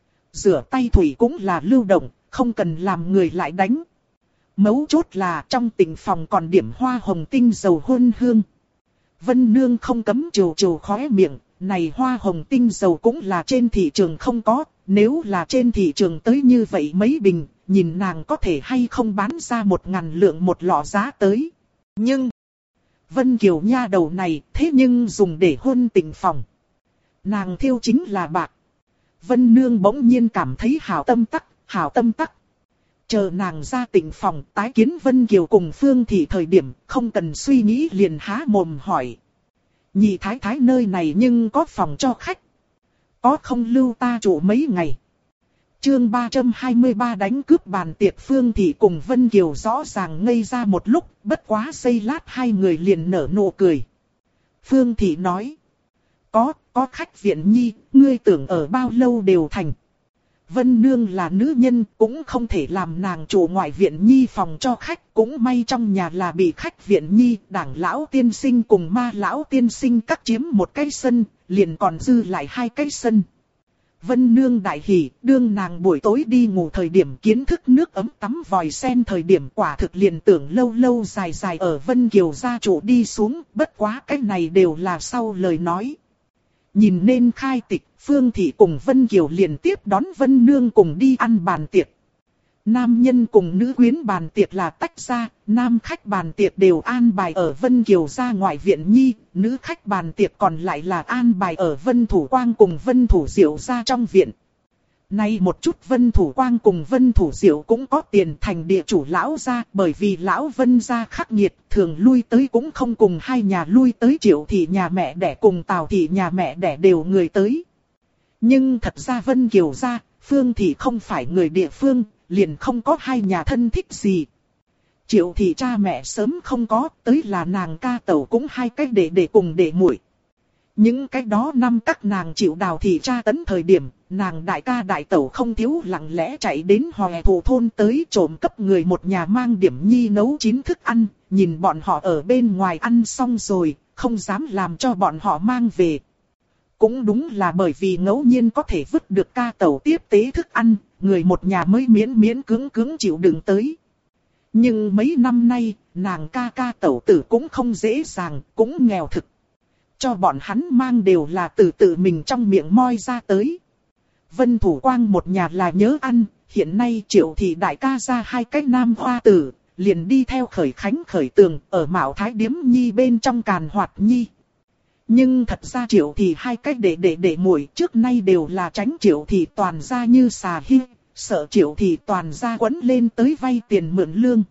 Rửa tay thủy cũng là lưu động, không cần làm người lại đánh. Mấu chốt là trong tịnh phòng còn điểm hoa hồng tinh dầu hôn hương. Vân Nương không cấm trừ trừ khóe miệng, này hoa hồng tinh dầu cũng là trên thị trường không có, nếu là trên thị trường tới như vậy mấy bình, nhìn nàng có thể hay không bán ra 1.000 lượng một lọ giá tới. Nhưng, Vân Kiều nha đầu này thế nhưng dùng để hôn tịnh phòng. Nàng thiêu chính là bạc. Vân Nương bỗng nhiên cảm thấy hảo tâm tắc. Chờ nàng ra tịnh phòng tái kiến Vân Kiều cùng Phương Thị thời điểm không cần suy nghĩ liền há mồm hỏi. Nhị thái thái nơi này nhưng có phòng cho khách. Có không lưu ta trụ mấy ngày. Chương 323 đánh cướp bàn tiệc. Phương Thị cùng Vân Kiều rõ ràng ngây ra một lúc, bất quá giây lát hai người liền nở nụ cười. Phương Thị nói. Có khách viện nhi, ngươi tưởng ở bao lâu đều thành. Vân Nương là nữ nhân, cũng không thể làm nàng chủ ngoại viện nhi phòng cho khách. Cũng may trong nhà là bị khách viện nhi, Đảng lão tiên sinh cùng Ma lão tiên sinh cắt chiếm một cái sân, liền còn dư lại 2 cái sân. Vân Nương đại hỉ, đương nàng buổi tối đi ngủ thời điểm kiến thức nước ấm tắm vòi sen thời điểm quả thực liền tưởng lâu lâu dài dài ở Vân Kiều gia trụ đi xuống, bất quá cái này đều là sau lời nói. Nhìn nên khai tịch, Phương Thị cùng Vân Kiều liền tiếp đón Vân Nương cùng đi ăn bàn tiệc. Nam nhân cùng nữ quyến bàn tiệc là tách ra, nam khách bàn tiệc đều an bài ở Vân Kiều gia ngoại viện nhi, nữ khách bàn tiệc còn lại là an bài ở Vân Thủ Quang cùng Vân Thủ Diệu gia trong viện. Nay một chút Vân Thủ Quang cùng Vân Thủ Diệu cũng có tiền thành địa chủ lão gia, bởi vì lão Vân gia khắc nghiệt, thường lui tới cũng không cùng hai nhà lui tới. Triệu thị nhà mẹ đẻ cùng Tào thị nhà mẹ đẻ đều người tới. Nhưng thật ra Vân Kiều gia, Phương Thị không phải người địa phương, liền không có hai nhà thân thích gì. Triệu thị cha mẹ sớm không có, tới là nàng ca tẩu cũng 2 cái để cùng để muội. Những cái đó năm các nàng chịu Đào thị cha tấn thời điểm, nàng đại ca đại tẩu không thiếu lặng lẽ chạy đến Hòe Thủ thôn tới trộm cấp người một nhà mang điểm nhi nấu chín thức ăn, nhìn bọn họ ở bên ngoài ăn xong rồi, không dám làm cho bọn họ mang về. Cũng đúng là bởi vì ngẫu nhiên có thể vứt được ca tẩu tiếp tế thức ăn, người một nhà mới miễn cưỡng chịu đựng tới. Nhưng mấy năm nay, nàng ca tẩu tử cũng không dễ dàng, cũng nghèo thực. Cho bọn hắn mang đều là từ tự mình trong miệng moi ra tới. Vân Thủ Quang một nhà là nhớ ăn, hiện nay Triệu thị đại ca ra 2 cái nam hoa tử, liền đi theo Khởi Khánh Khởi Tường ở Mạo Thái Điếm Nhi bên trong càn hoạt nhi. Nhưng thật ra Triệu thị 2 cái để muội trước nay đều là tránh Triệu thị toàn gia như xà hi, sợ Triệu thị toàn gia quấn lên tới vay tiền mượn lương.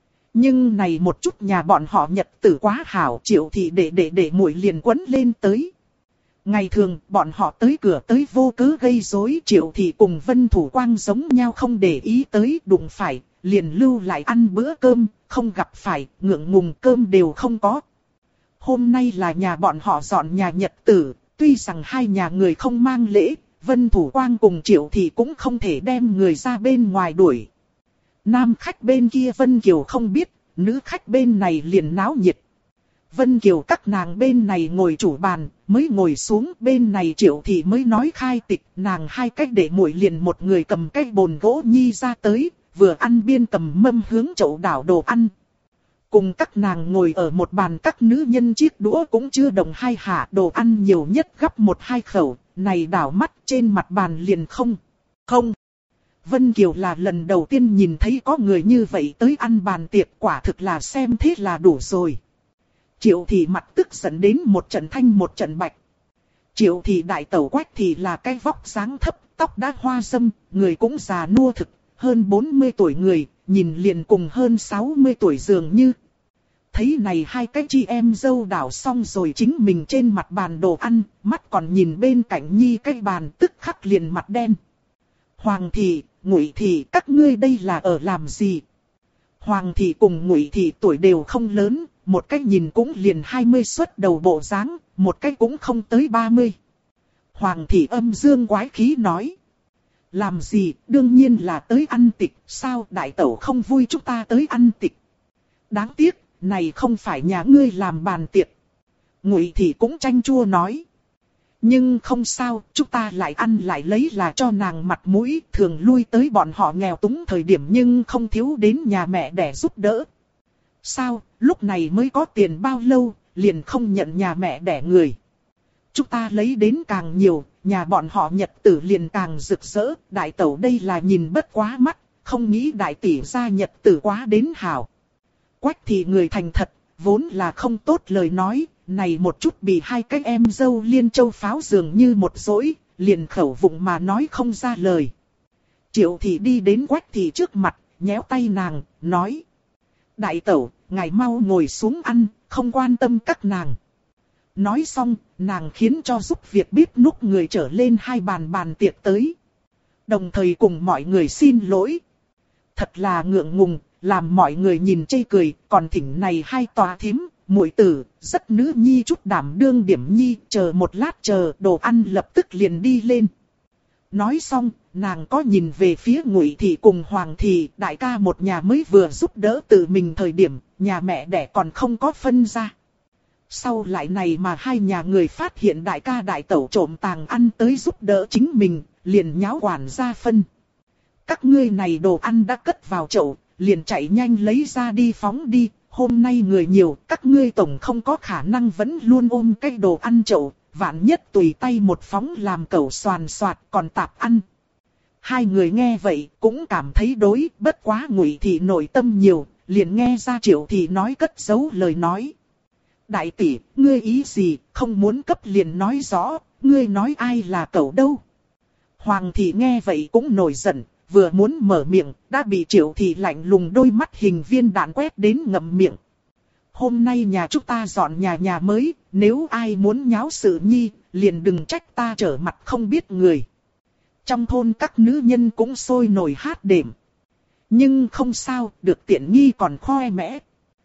Nhưng này một chút nhà bọn họ nhật tử quá hảo, Triệu thị để muội liền quấn lên tới. Ngày thường bọn họ tới cửa tới vô cớ gây rối, Triệu thị cùng Vân Thủ Quang giống nhau không để ý tới, đụng phải liền lưu lại ăn bữa cơm, không gặp phải ngượng ngùng cơm đều không có. Hôm nay là nhà bọn họ dọn nhà nhật tử, Tuy rằng hai nhà người không mang lễ, Vân Thủ Quang cùng Triệu Thị cũng không thể đem người ra bên ngoài đuổi. Nam khách bên kia Vân Kiều không biết, nữ khách bên này liền náo nhiệt. Vân Kiều các nàng bên này ngồi chủ bàn, mới ngồi xuống bên này Triệu Thị mới nói khai tịch, nàng hai cách để muội liền một người cầm cái bồn gỗ nhi ra tới, vừa ăn biên cầm mâm hướng chậu đảo đồ ăn. Cùng các nàng ngồi ở một bàn các nữ nhân chiếc đũa cũng chưa đồng hai hạ, đồ ăn nhiều nhất gắp một hai khẩu, này đảo mắt trên mặt bàn liền không. Vân Kiều là lần đầu tiên nhìn thấy có người như vậy tới ăn bàn tiệc, quả thực là xem thế là đủ rồi. Triệu Thị mặt tức giận đến một trận thanh một trận bạch. Triệu Thị đại tẩu Quách thì là cái vóc dáng thấp, tóc đã hoa râm, người cũng già nua thực, hơn 40 tuổi người, nhìn liền cùng hơn 60 tuổi dường như. Thấy này hai cái chị em dâu đảo xong rồi chính mình trên mặt bàn đồ ăn, mắt còn nhìn bên cạnh nhi cái bàn tức khắc liền mặt đen. Hoàng Thị, Ngụy Thị, các ngươi đây là ở làm gì? Hoàng Thị cùng Ngụy Thị tuổi đều không lớn, một cái nhìn cũng liền 20 xuất đầu bộ dáng, một cái cũng không tới 30. Hoàng Thị âm dương quái khí nói. Làm gì, đương nhiên là tới ăn tịch, sao đại tẩu không vui chúng ta tới ăn tịch. Đáng tiếc, này không phải nhà ngươi làm bàn tiệc. Ngụy Thị cũng chanh chua nói. Nhưng không sao, chúng ta lại ăn lại lấy là cho nàng mặt mũi, thường lui tới bọn họ nghèo túng thời điểm nhưng không thiếu đến nhà mẹ để giúp đỡ. Sao, lúc này mới có tiền bao lâu, liền không nhận nhà mẹ đẻ người. Chúng ta lấy đến càng nhiều, nhà bọn họ nhật tử liền càng rực rỡ, đại tẩu đây là nhìn bất quá mắt, không nghĩ đại tỷ gia nhật tử quá đến hảo. Quách thì người thành thật, vốn là không tốt lời nói, này một chút bị hai cái em dâu liên châu pháo dường như một dỗi, liền khẩu vụng mà nói không ra lời. Triệu Thị đi đến Quách Thị trước mặt, nhéo tay nàng, nói. Đại tẩu, ngài mau ngồi xuống ăn, không quan tâm các nàng. Nói xong, nàng khiến cho giúp việc bếp núc người trở lên hai bàn tiệc tới. Đồng thời cùng mọi người xin lỗi. Thật là ngượng ngùng, làm mọi người nhìn chê cười, còn thỉnh này hai tòa thím, muội tử, rất nữ nhi chút đảm đương điểm nhi, chờ một lát chờ, đồ ăn lập tức liền đi lên. Nói xong, nàng có nhìn về phía Ngụy Thị cùng Hoàng Thị, đại ca một nhà mới vừa giúp đỡ tự mình thời điểm, nhà mẹ đẻ còn không có phân ra. Sau lại này mà hai nhà người phát hiện đại ca đại tẩu trộm tàng ăn tới giúp đỡ chính mình, liền nháo quản ra phân. Các ngươi này đồ ăn đã cất vào chậu, liền chạy nhanh lấy ra đi phóng đi, hôm nay người nhiều, các ngươi tổng không có khả năng vẫn luôn ôm cái đồ ăn chậu, vạn nhất tùy tay một phóng làm cẩu xoàn xoạt còn tạp ăn. Hai người nghe vậy cũng cảm thấy đối, bất quá Ngụy Thị nội tâm nhiều, liền nghe ra Triệu Thị nói cất giấu lời nói. Đại tỷ, ngươi ý gì, không muốn cấp liền nói rõ, ngươi nói ai là cẩu đâu. Hoàng Thị nghe vậy cũng nổi giận, vừa muốn mở miệng, đã bị Triệu Thị lạnh lùng đôi mắt hình viên đạn quét đến ngậm miệng. Hôm nay nhà chúng ta dọn nhà mới, nếu ai muốn nháo sự nhi, liền đừng trách ta trở mặt không biết người. Trong thôn các nữ nhân cũng sôi nổi hát đệm. Nhưng không sao, được tiện nghi còn khoe mẽ.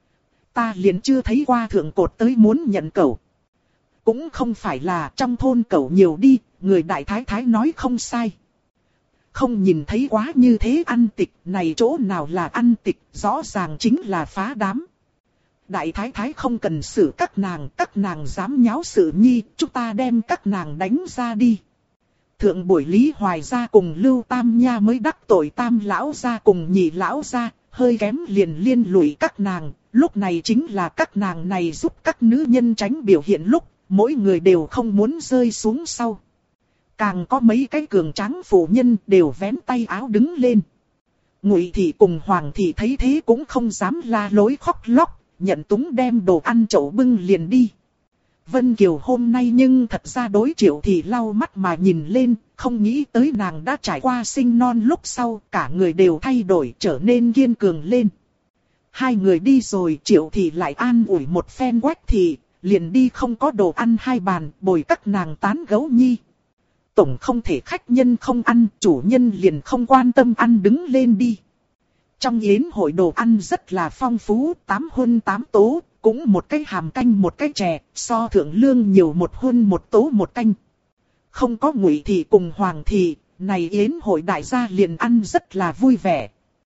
Ta liền chưa thấy qua thượng cột tới muốn nhận cẩu. Cũng không phải là trong thôn cẩu nhiều đi, người đại thái thái nói không sai. Không nhìn thấy quá như thế ăn tịch, này chỗ nào là ăn tịch, rõ ràng chính là phá đám. Đại thái thái không cần xử các nàng dám nháo sự nhi, chúng ta đem các nàng đánh ra đi. Thượng buổi Lý Hoài gia cùng Lưu Tam Nha mới đắc tội Tam lão gia cùng Nhị lão gia, hơi kém liền liên lụy các nàng, lúc này chính là các nàng này giúp các nữ nhân tránh biểu hiện lúc, mỗi người đều không muốn rơi xuống sau. Càng có mấy cái cường tráng phụ nhân đều vén tay áo đứng lên. Ngụy Thị cùng Hoàng Thị thấy thế cũng không dám la lối khóc lóc, nhận túng đem đồ ăn chậu bưng liền đi. Vân Kiều hôm nay nhưng thật ra đối Triệu Thị lau mắt mà nhìn lên, không nghĩ tới nàng đã trải qua sinh non lúc sau, cả người đều thay đổi trở nên kiên cường lên. Hai người đi rồi Triệu Thị lại an ủi một phen Quách Thị, liền đi không có đồ ăn hai bàn, bồi các nàng tán gấu nhi. Tổng không thể khách nhân không ăn, chủ nhân liền không quan tâm ăn đứng lên đi. Trong yến hội đồ ăn rất là phong phú, 8 huân 8 tố, cũng một cái hàm canh một cái chè, so thượng lương nhiều một hun một tố một canh. Không có Ngụy thị cùng Hoàng thị, này yến hội đại gia liền ăn rất là vui vẻ.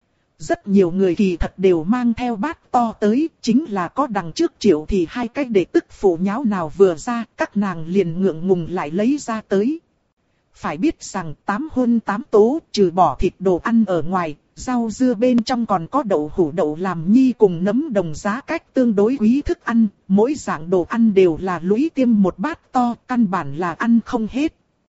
Rất nhiều người kỳ thật đều mang theo bát to tới, chính là có đằng trước Triệu thì hai cái đệ tức phụ nháo nào vừa ra, các nàng liền ngượng ngùng lại lấy ra tới. Phải biết rằng 8 hun 8 tố, trừ bỏ thịt đồ ăn ở ngoài, rau dưa bên trong còn có đậu hũ đậu làm nhi cùng nấm đồng giá cách tương đối quý thức ăn, mỗi dạng đồ ăn đều là lũy tiêm một bát to, căn bản là ăn không hết.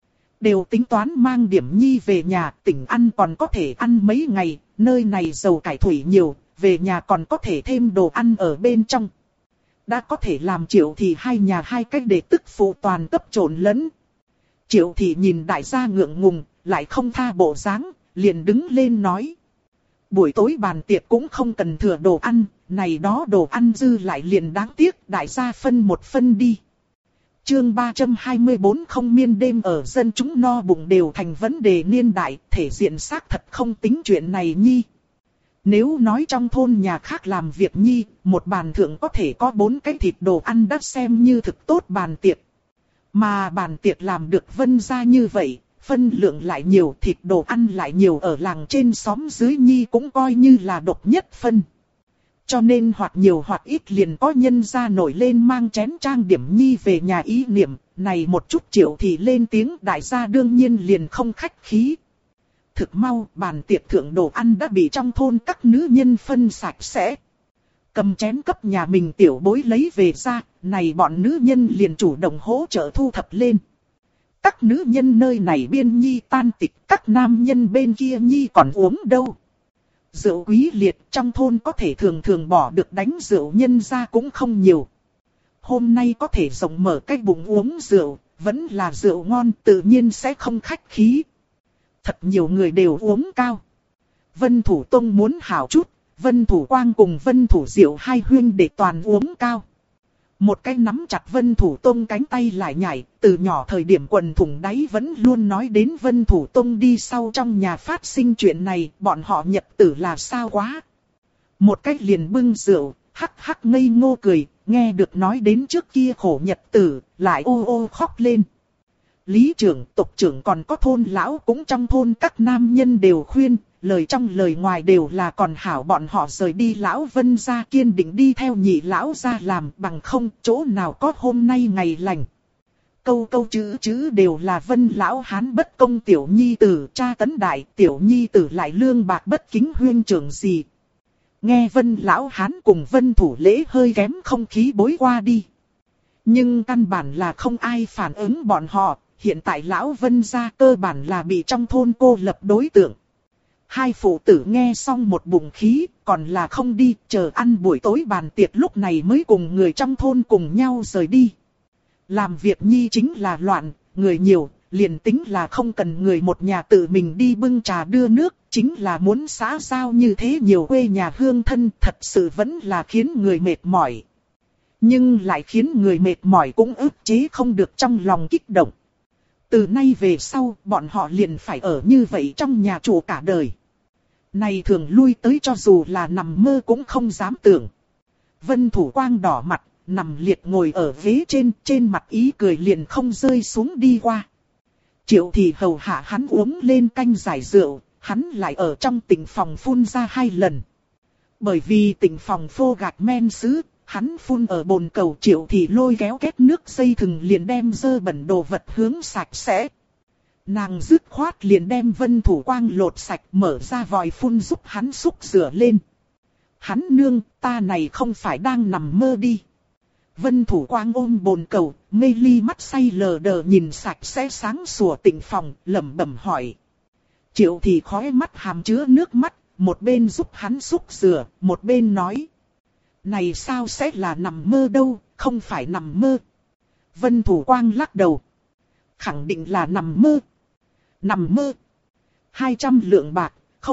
Đều tính toán mang điểm nhi về nhà, tỉnh ăn còn có thể ăn mấy ngày, nơi này dầu cải thủy nhiều, về nhà còn có thể thêm đồ ăn ở bên trong. Đã có thể làm Triệu thì hai nhà hai cách để tức phụ toàn cấp trộn lẫn. Triệu thì nhìn đại gia ngượng ngùng, lại không tha bộ dáng, liền đứng lên nói. Buổi tối bàn tiệc cũng không cần thừa đồ ăn, này đó đồ ăn dư lại liền đáng tiếc, đại gia phân một phân đi. Chương 324 không miên đêm ở dân chúng no bụng đều thành vấn đề niên đại, thể diện xác thật không tính chuyện này nhi. Nếu nói trong thôn nhà khác làm việc nhi, một bàn thượng có thể có 4 cái thịt đồ ăn đã xem như thực tốt bàn tiệc. Mà bàn tiệc làm được Vân gia như vậy, phân lượng lại nhiều, thịt đồ ăn lại nhiều, ở làng trên xóm dưới nhi cũng coi như là độc nhất phân. Cho nên hoặc nhiều hoặc ít liền có nhân gia nổi lên mang chén trang điểm nhi về nhà ý niệm, này một chút Triệu thì lên tiếng, đại gia đương nhiên liền không khách khí. Thực mau, bàn tiệc thượng đồ ăn đã bị trong thôn các nữ nhân phân sạch sẽ. Cầm chén cấp nhà mình tiểu bối lấy về ra, này bọn nữ nhân liền chủ động hỗ trợ thu thập lên. Các nữ nhân nơi này biên nhi tan tịch, các nam nhân bên kia nhi còn uống đâu. Rượu quý liệt trong thôn có thể thường thường bỏ được đánh rượu nhân ra cũng không nhiều. Hôm nay có thể rộng mở cái bụng uống rượu, vẫn là rượu ngon tự nhiên sẽ không khách khí. Thật nhiều người đều uống cao. Vân Thủ Tông muốn hảo chút, Vân Thủ Quang cùng Vân Thủ Diệu hai huynh đệ toàn uống cao. Một cái nắm chặt Vân Thủ Tông cánh tay lại nhảy, từ nhỏ thời điểm quần thủng đáy vẫn luôn nói đến Vân Thủ Tông đi sau trong nhà phát sinh chuyện này, bọn họ nhật tử là sao quá. Một cái liền bưng rượu, hắc hắc ngây ngô cười, nghe được nói đến trước kia khổ nhật tử, lại ô ô khóc lên. Lý trưởng, tộc trưởng còn có thôn lão cũng trong thôn các nam nhân đều khuyên, lời trong lời ngoài đều là còn hảo bọn họ rời đi lão Vân gia kiên định đi theo nhị lão gia làm, bằng không chỗ nào có hôm nay ngày lành. Câu câu chữ chữ đều là Vân lão hán bất công tiểu nhi tử cha tấn đại, tiểu nhi tử lại lương bạc bất kính huyên trưởng gì. Nghe Vân lão hán cùng Vân Thủ Lễ hơi kém không khí bối qua đi. Nhưng căn bản là không ai phản ứng bọn họ, hiện tại lão Vân gia cơ bản là bị trong thôn cô lập đối tượng. Hai phụ tử nghe xong một bụng khí, còn là không đi, chờ ăn buổi tối bàn tiệc lúc này mới cùng người trong thôn cùng nhau rời đi. Làm việc nhi chính là loạn, người nhiều, liền tính là không cần người một nhà tự mình đi bưng trà đưa nước, chính là muốn xã giao như thế nhiều quê nhà hương thân, thật sự vẫn là khiến người mệt mỏi. Nhưng lại khiến người mệt mỏi cũng ức chế không được trong lòng kích động. Từ nay về sau, bọn họ liền phải ở như vậy trong nhà chủ cả đời. Này thường lui tới cho dù là nằm mơ cũng không dám tưởng. Vân Thủ Quang đỏ mặt, nằm liệt ngồi ở ghế trên mặt ý cười liền không rơi xuống đi qua. Triệu thì hầu hạ hắn uống lên canh giải rượu, hắn lại ở trong tịnh phòng phun ra 2 lần. Bởi vì tịnh phòng phô gạch men sứ, hắn phun ở bồn cầu, Triệu thì lôi kéo két nước dây thừng liền đem dơ bẩn đồ vật hướng sạch sẽ. Nàng dứt khoát liền đem Vân Thủ Quang lột sạch, mở ra vòi phun giúp hắn xúc rửa lên. Hắn nương, ta này không phải đang nằm mơ đi. Vân Thủ Quang ôm bồn cầu, mê ly mắt say lờ đờ nhìn sạch sẽ sáng sủa tịnh phòng, lẩm bẩm hỏi. Triệu thì khóe mắt hàm chứa nước mắt, một bên giúp hắn xúc rửa, một bên nói. Này sao sẽ là nằm mơ đâu, không phải nằm mơ. Vân Thủ Quang lắc đầu. Khẳng định là nằm mơ. Nằm mơ. 200 lượng bạc,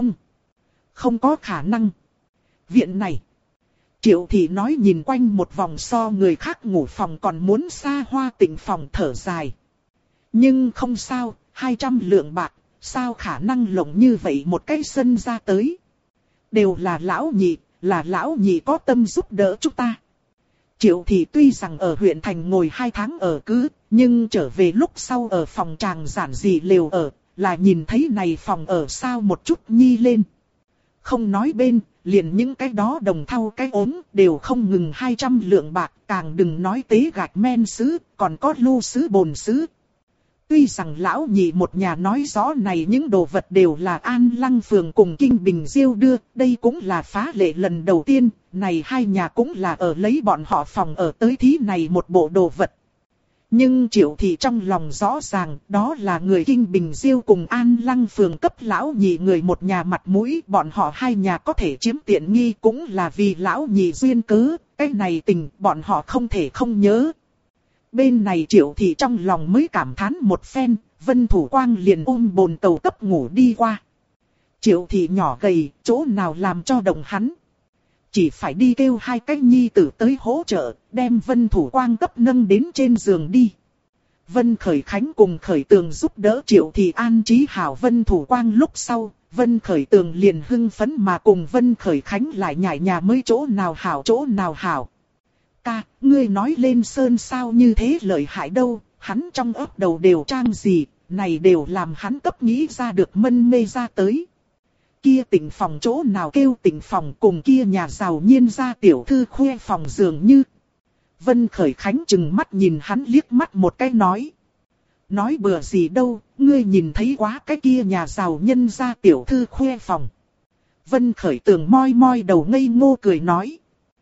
không có khả năng. Viện này. Triệu thì nói nhìn quanh một vòng so người khác ngủ phòng còn muốn xa hoa tịnh phòng thở dài. Nhưng không sao, 200 lượng bạc, sao khả năng lộng như vậy một cái sân ra tới. Đều là lão nhị có tâm giúp đỡ chúng ta. Triệu Thị tuy rằng ở huyện thành ngồi 2 tháng ở cứ, nhưng trở về lúc sau ở phòng tràng giản dị lều ở, là nhìn thấy này phòng ở sao một chút nhi lên. Không nói bên, liền những cái đó đồng thau cái ốm đều không ngừng 200 lượng bạc, càng đừng nói tế gạch men sứ, còn có lu sứ bồn sứ. Tuy rằng lão nhị một nhà nói rõ này những đồ vật đều là An Lăng Phường cùng Kinh Bình Diêu đưa, đây cũng là phá lệ lần đầu tiên, này hai nhà cũng là ở lấy bọn họ phòng ở tới thí này một bộ đồ vật. Nhưng Triệu Thị trong lòng rõ ràng, đó là người Kinh Bình Diêu cùng An Lăng Phường cấp lão nhị người một nhà mặt mũi, bọn họ hai nhà có thể chiếm tiện nghi cũng là vì lão nhị duyên cớ, cái này tình bọn họ không thể không nhớ. Bên này Triệu Thị trong lòng mới cảm thán một phen, Vân Thủ Quang liền ôm bồn tàu cấp ngủ đi qua. Triệu Thị nhỏ gầy, chỗ nào làm cho động hắn. Chỉ phải đi kêu 2 cái nhi tử tới hỗ trợ, đem Vân Thủ Quang cấp nâng đến trên giường đi. Vân Khởi Khánh cùng Khởi Tường giúp đỡ Triệu Thị an trí hảo Vân Thủ Quang lúc sau, Vân Khởi Tường liền hưng phấn mà cùng Vân Khởi Khánh lại nhảy nhà mới chỗ nào hảo. Ca, ngươi nói lên Sơn sao như thế lợi hại đâu, hắn trong óc đầu đều trang gì, này đều làm hắn cấp nghĩ ra được mân mê ra tới. Kia tỉnh phòng chỗ nào kêu tỉnh phòng cùng kia nhà giàu nhiên ra tiểu thư khoe phòng dường như. Vân Khởi Khánh chừng mắt nhìn hắn liếc mắt một cái nói. Nói bừa gì đâu, ngươi nhìn thấy quá cái kia nhà giàu nhân ra tiểu thư khoe phòng. Vân Khởi Tường moi moi đầu ngây ngô cười nói.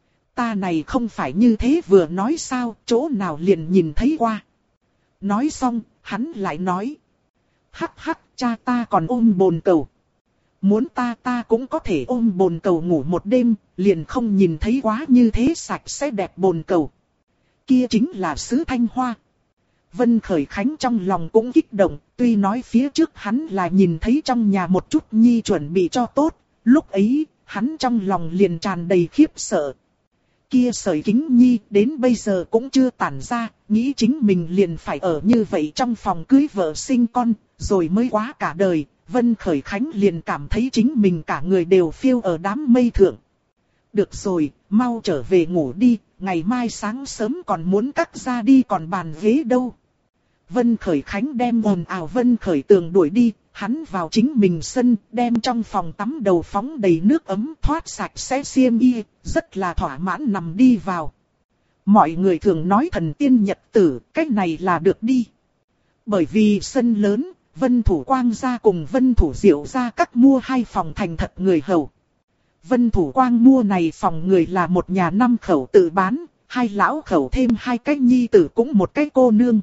Ta này không phải như thế vừa nói sao, chỗ nào liền nhìn thấy qua. Nói xong, hắn lại nói. Hắc hắc, cha ta còn ôm bồn cầu. Muốn ta cũng có thể ôm bồn cầu ngủ một đêm, liền không nhìn thấy quá như thế sạch sẽ đẹp bồn cầu. Kia chính là sứ Thanh Hoa. Vân Khởi Khánh trong lòng cũng kích động, tuy nói phía trước hắn là nhìn thấy trong nhà một chút nhi chuẩn bị cho tốt, lúc ấy, hắn trong lòng liền tràn đầy khiếp sợ. Kia sợi kính nhi đến bây giờ cũng chưa tản ra, nghĩ chính mình liền phải ở như vậy trong phòng cưới vợ sinh con, rồi mới quá cả đời. Vân Khởi Khánh liền cảm thấy chính mình cả người đều phiêu ở đám mây thượng. Được rồi, mau trở về ngủ đi, ngày mai sáng sớm còn muốn cắt ra đi còn bàn ghế đâu. Vân Khởi Khánh đem ồn ào Vân Khởi Tường đuổi đi, hắn vào chính mình sân, đem trong phòng tắm đầu phóng đầy nước ấm thoát sạch sẽ xiêm y, rất là thỏa mãn nằm đi vào. Mọi người thường nói thần tiên nhật tử, cách này là được đi. Bởi vì sân lớn, Vân Thủ Quang gia cùng Vân Thủ Diệu gia các mua 2 phòng thành thật người hầu. Vân Thủ Quang mua này phòng người là một nhà 5 khẩu tự bán, 2 lão khẩu thêm 2 cái nhi tử cũng một cái cô nương.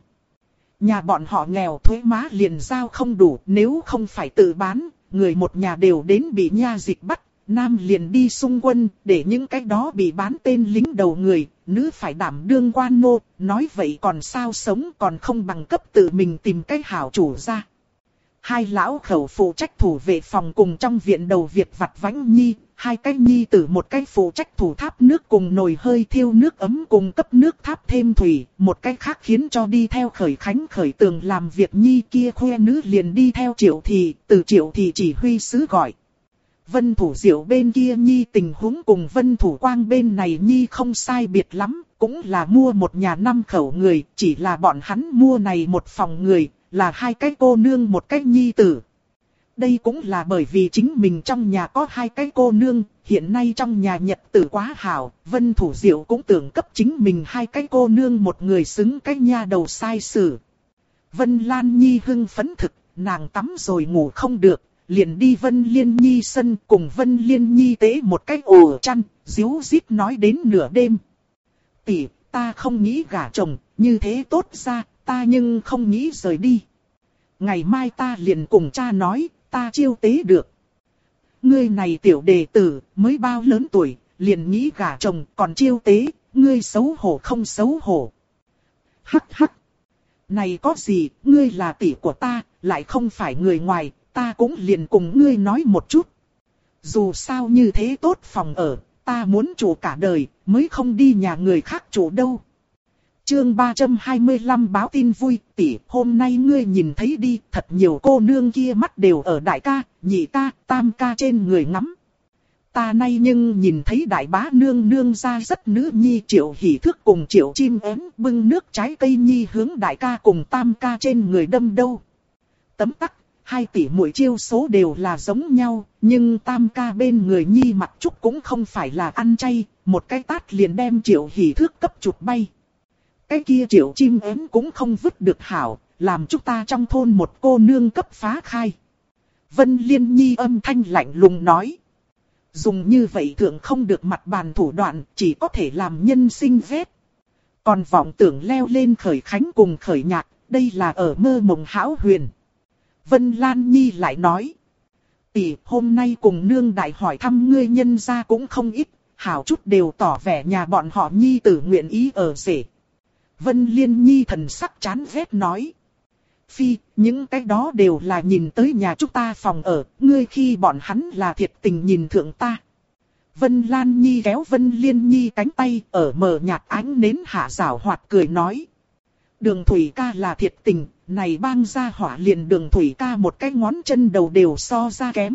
Nhà bọn họ nghèo thuế má liền giao không đủ, nếu không phải tự bán, người một nhà đều đến bị nha dịch bắt, nam liền đi xung quân, để những cái đó bị bán tên lính đầu người, nữ phải đảm đương quan nô, nói vậy còn sao sống còn không bằng cấp tự mình tìm cái hảo chủ ra. 2 lão khẩu phụ trách thủ vệ phòng cùng trong viện đầu việc vặt vãnh nhi, 2 cái nhi tử một cái phụ trách thủ tháp nước cùng nồi hơi thiêu nước ấm cùng cấp nước tháp thêm thủy, một cái khác khiến cho đi theo Khởi Khánh Khởi Tường làm việc nhi kia khoe nữ liền đi theo Triệu Thị, từ Triệu Thị chỉ huy sứ gọi. Vân Thủ Diệu bên kia nhi tình huống cùng Vân Thủ Quang bên này nhi không sai biệt lắm, cũng là mua một nhà 5 khẩu người, chỉ là bọn hắn mua này một phòng người, là 2 cái cô nương một cái nhi tử. Đây cũng là bởi vì chính mình trong nhà có 2 cái cô nương, hiện nay trong nhà nhật tử quá hảo, Vân Thủ Diệu cũng tưởng cấp chính mình 2 cái cô nương một người xứng cái nha đầu sai sử. Vân Lan Nhi hưng phấn thực, nàng tắm rồi ngủ không được, liền đi Vân Liên Nhi sân cùng Vân Liên Nhi tế một cái ổ chăn, díu dít nói đến nửa đêm. Tỷ, ta không nghĩ gả chồng, như thế tốt ra, ta nhưng không nghĩ rời đi. Ngày mai ta liền cùng cha nói, ta chiêu tế được. Ngươi này tiểu đệ tử, mới bao lớn tuổi, liền nghĩ gả chồng còn chiêu tế, ngươi xấu hổ không xấu hổ. Hắc hắc. Này có gì, ngươi là tỷ của ta, lại không phải người ngoài, ta cũng liền cùng ngươi nói một chút. Dù sao như thế tốt phòng ở, ta muốn chủ cả đời, mới không đi nhà người khác chủ đâu. Chương 325 báo tin vui, tỷ, hôm nay ngươi nhìn thấy đi, thật nhiều cô nương kia mắt đều ở đại ca, nhị ca, tam ca trên người ngắm. ta nay nhưng nhìn thấy đại bá nương nương ra rất nữ nhi Triệu Hỷ Thước cùng Triệu Chim Én bưng nước trái cây nhi hướng đại ca cùng tam ca trên người đâm đâu. Tấm tắc, 2 tỷ muội chiêu số đều là giống nhau, nhưng tam ca bên người nhi mặc trúc cũng không phải là ăn chay, một cái tát liền đem Triệu Hỷ Thước cấp chụp bay. Cái kia Triệu Chim Én cũng không vứt được hảo, làm chúng ta trong thôn một cô nương cấp phá khai. Vân Liên Nhi âm thanh lạnh lùng nói. Dùng như vậy thường không được mặt bàn thủ đoạn, chỉ có thể làm nhân sinh vết. Còn vọng tưởng leo lên khởi khánh cùng khởi nhạc, đây là ở mơ mộng hão huyền. Vân Lan Nhi lại nói. Tỷ, hôm nay cùng nương đại hỏi thăm ngươi nhân gia cũng không ít, hảo chút đều tỏ vẻ nhà bọn họ Nhi tử nguyện ý ở rể. Vân Liên Nhi thần sắc chán ghét nói. Phi, những cái đó đều là nhìn tới nhà chúng ta phòng ở, ngươi khi bọn hắn là thiệt tình nhìn thượng ta. Vân Lan Nhi kéo Vân Liên Nhi cánh tay, ở mờ nhạt ánh nến hạ giảo hoạt cười nói. Đường Thủy ca là thiệt tình, này bang ra hỏa liền Đường Thủy ca một cái ngón chân đầu đều so ra kém.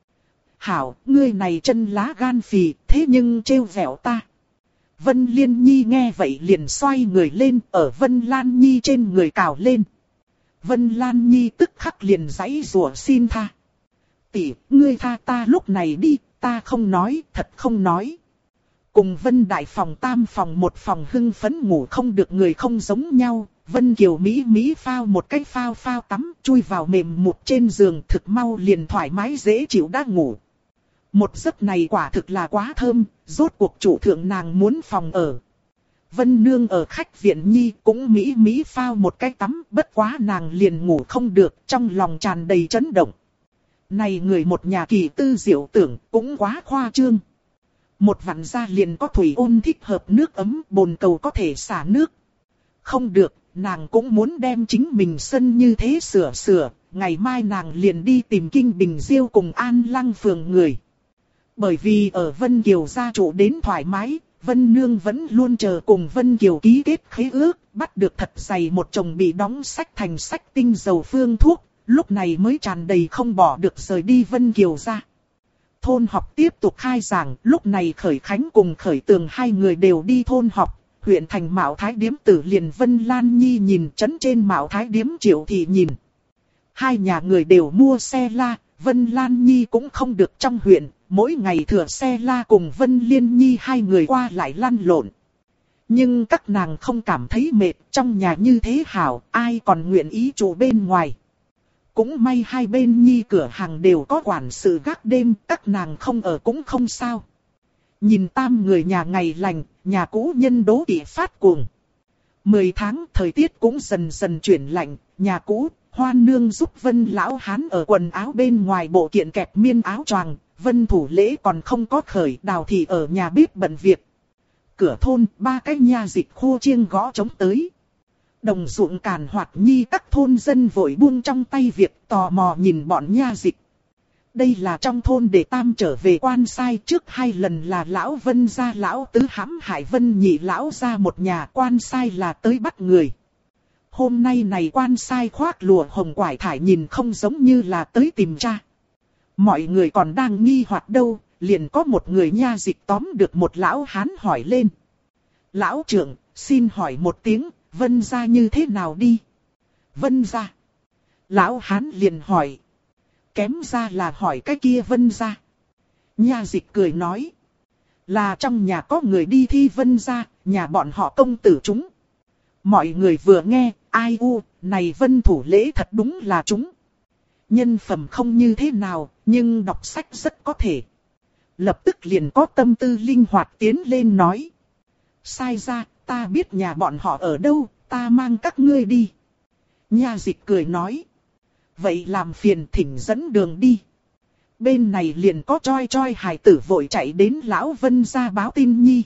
Hảo, ngươi này chân lá gan phì, thế nhưng trêu vẹo ta. Vân Liên Nhi nghe vậy liền xoay người lên, ở Vân Lan Nhi trên người cào lên. Vân Lan Nhi tức khắc liền giãy giụa xin tha. Tỷ, ngươi tha ta lúc này đi, ta không nói, thật không nói. Cùng Vân Đại phòng tam phòng một phòng hưng phấn ngủ không được người không giống nhau. Vân Kiều Mỹ phao một cái phao tắm, chui vào mềm mụt trên giường thực mau liền thoải mái dễ chịu đã ngủ. Một giấc này quả thực là quá thơm, rốt cuộc chủ thượng nàng muốn phòng ở. Vân Nương ở khách viện nhi cũng Mỹ phao một cái tắm, bất quá nàng liền ngủ không được, trong lòng tràn đầy chấn động. Này người một nhà kỳ tư diệu tưởng cũng quá khoa trương. Một vặn ra liền có thủy ôn thích hợp nước ấm, bồn cầu có thể xả nước. Không được, nàng cũng muốn đem chính mình sân như thế sửa, ngày mai nàng liền đi tìm Kinh Bình Diêu cùng An Lăng phường người. Bởi vì ở Vân Kiều gia trụ đến thoải mái, Vân Nương vẫn luôn chờ cùng Vân Kiều ký kết khế ước, bắt được thật dày một chồng bị đóng sách thành sách tinh dầu phương thuốc, lúc này mới tràn đầy không bỏ được rời đi Vân Kiều gia. Thôn học tiếp tục khai giảng, lúc này Khởi Khánh cùng Khởi Tường hai người đều đi thôn học, huyện thành Mạo Thái Điếm Tử liền Vân Lan Nhi nhìn trấn trên Mạo Thái Điếm Triệu Thị nhìn. Hai nhà người đều mua xe la, Vân Lan Nhi cũng không được trong huyện, mỗi ngày thừa xe la cùng Vân Liên Nhi hai người qua lại lăn lộn. Nhưng các nàng không cảm thấy mệt, trong nhà như thế hảo, ai còn nguyện ý trụ bên ngoài. Cũng may hai bên Nhi cửa hàng đều có quản sự gác đêm, các nàng không ở cũng không sao. Nhìn tam người nhà ngày lành, nhà cũ nhân đố kỵ phát cuồng. 10 tháng thời tiết cũng dần dần chuyển lạnh, nhà cũ, Hoan Nương giúp Vân Lão Hán ở quần áo bên ngoài bộ kiện kẹp miên áo choàng, Vân Thủ Lễ còn không có khởi, Đào Thị ở nhà bếp bận việc. Cửa thôn, 3 cái nha dịch khô chiêng gõ trống tới. Đồng ruộng càn hoạt nhi các thôn dân vội buông trong tay việc tò mò nhìn bọn nha dịch. Đây là trong thôn để tam trở về quan sai, trước 2 lần là lão Vân gia lão tứ hãm hại Vân nhị lão ra một nhà, quan sai là tới bắt người. Hôm nay này quan sai khoác lụa hồng quải thải nhìn không giống như là tới tìm cha. Mọi người còn đang nghi hoặc đâu, liền có một người nha dịch tóm được một lão hán hỏi lên. Lão trưởng, xin hỏi một tiếng, Vân gia như thế nào đi? Vân gia. Lão hán liền hỏi. Kém ra là hỏi cái kia Vân gia. Nha dịch cười nói. Là trong nhà có người đi thi Vân gia, nhà bọn họ công tử chúng. Mọi người vừa nghe, ai u, này Vân Thủ Lễ thật đúng là chúng. Nhân phẩm không như thế nào, nhưng đọc sách rất có thể. Lập tức liền có tâm tư linh hoạt tiến lên nói. Sai ra, ta biết nhà bọn họ ở đâu, ta mang các ngươi đi. Nha dịch cười nói. Vậy làm phiền thỉnh dẫn đường đi. Bên này liền có choi hài tử vội chạy đến lão Vân gia báo tin nhi.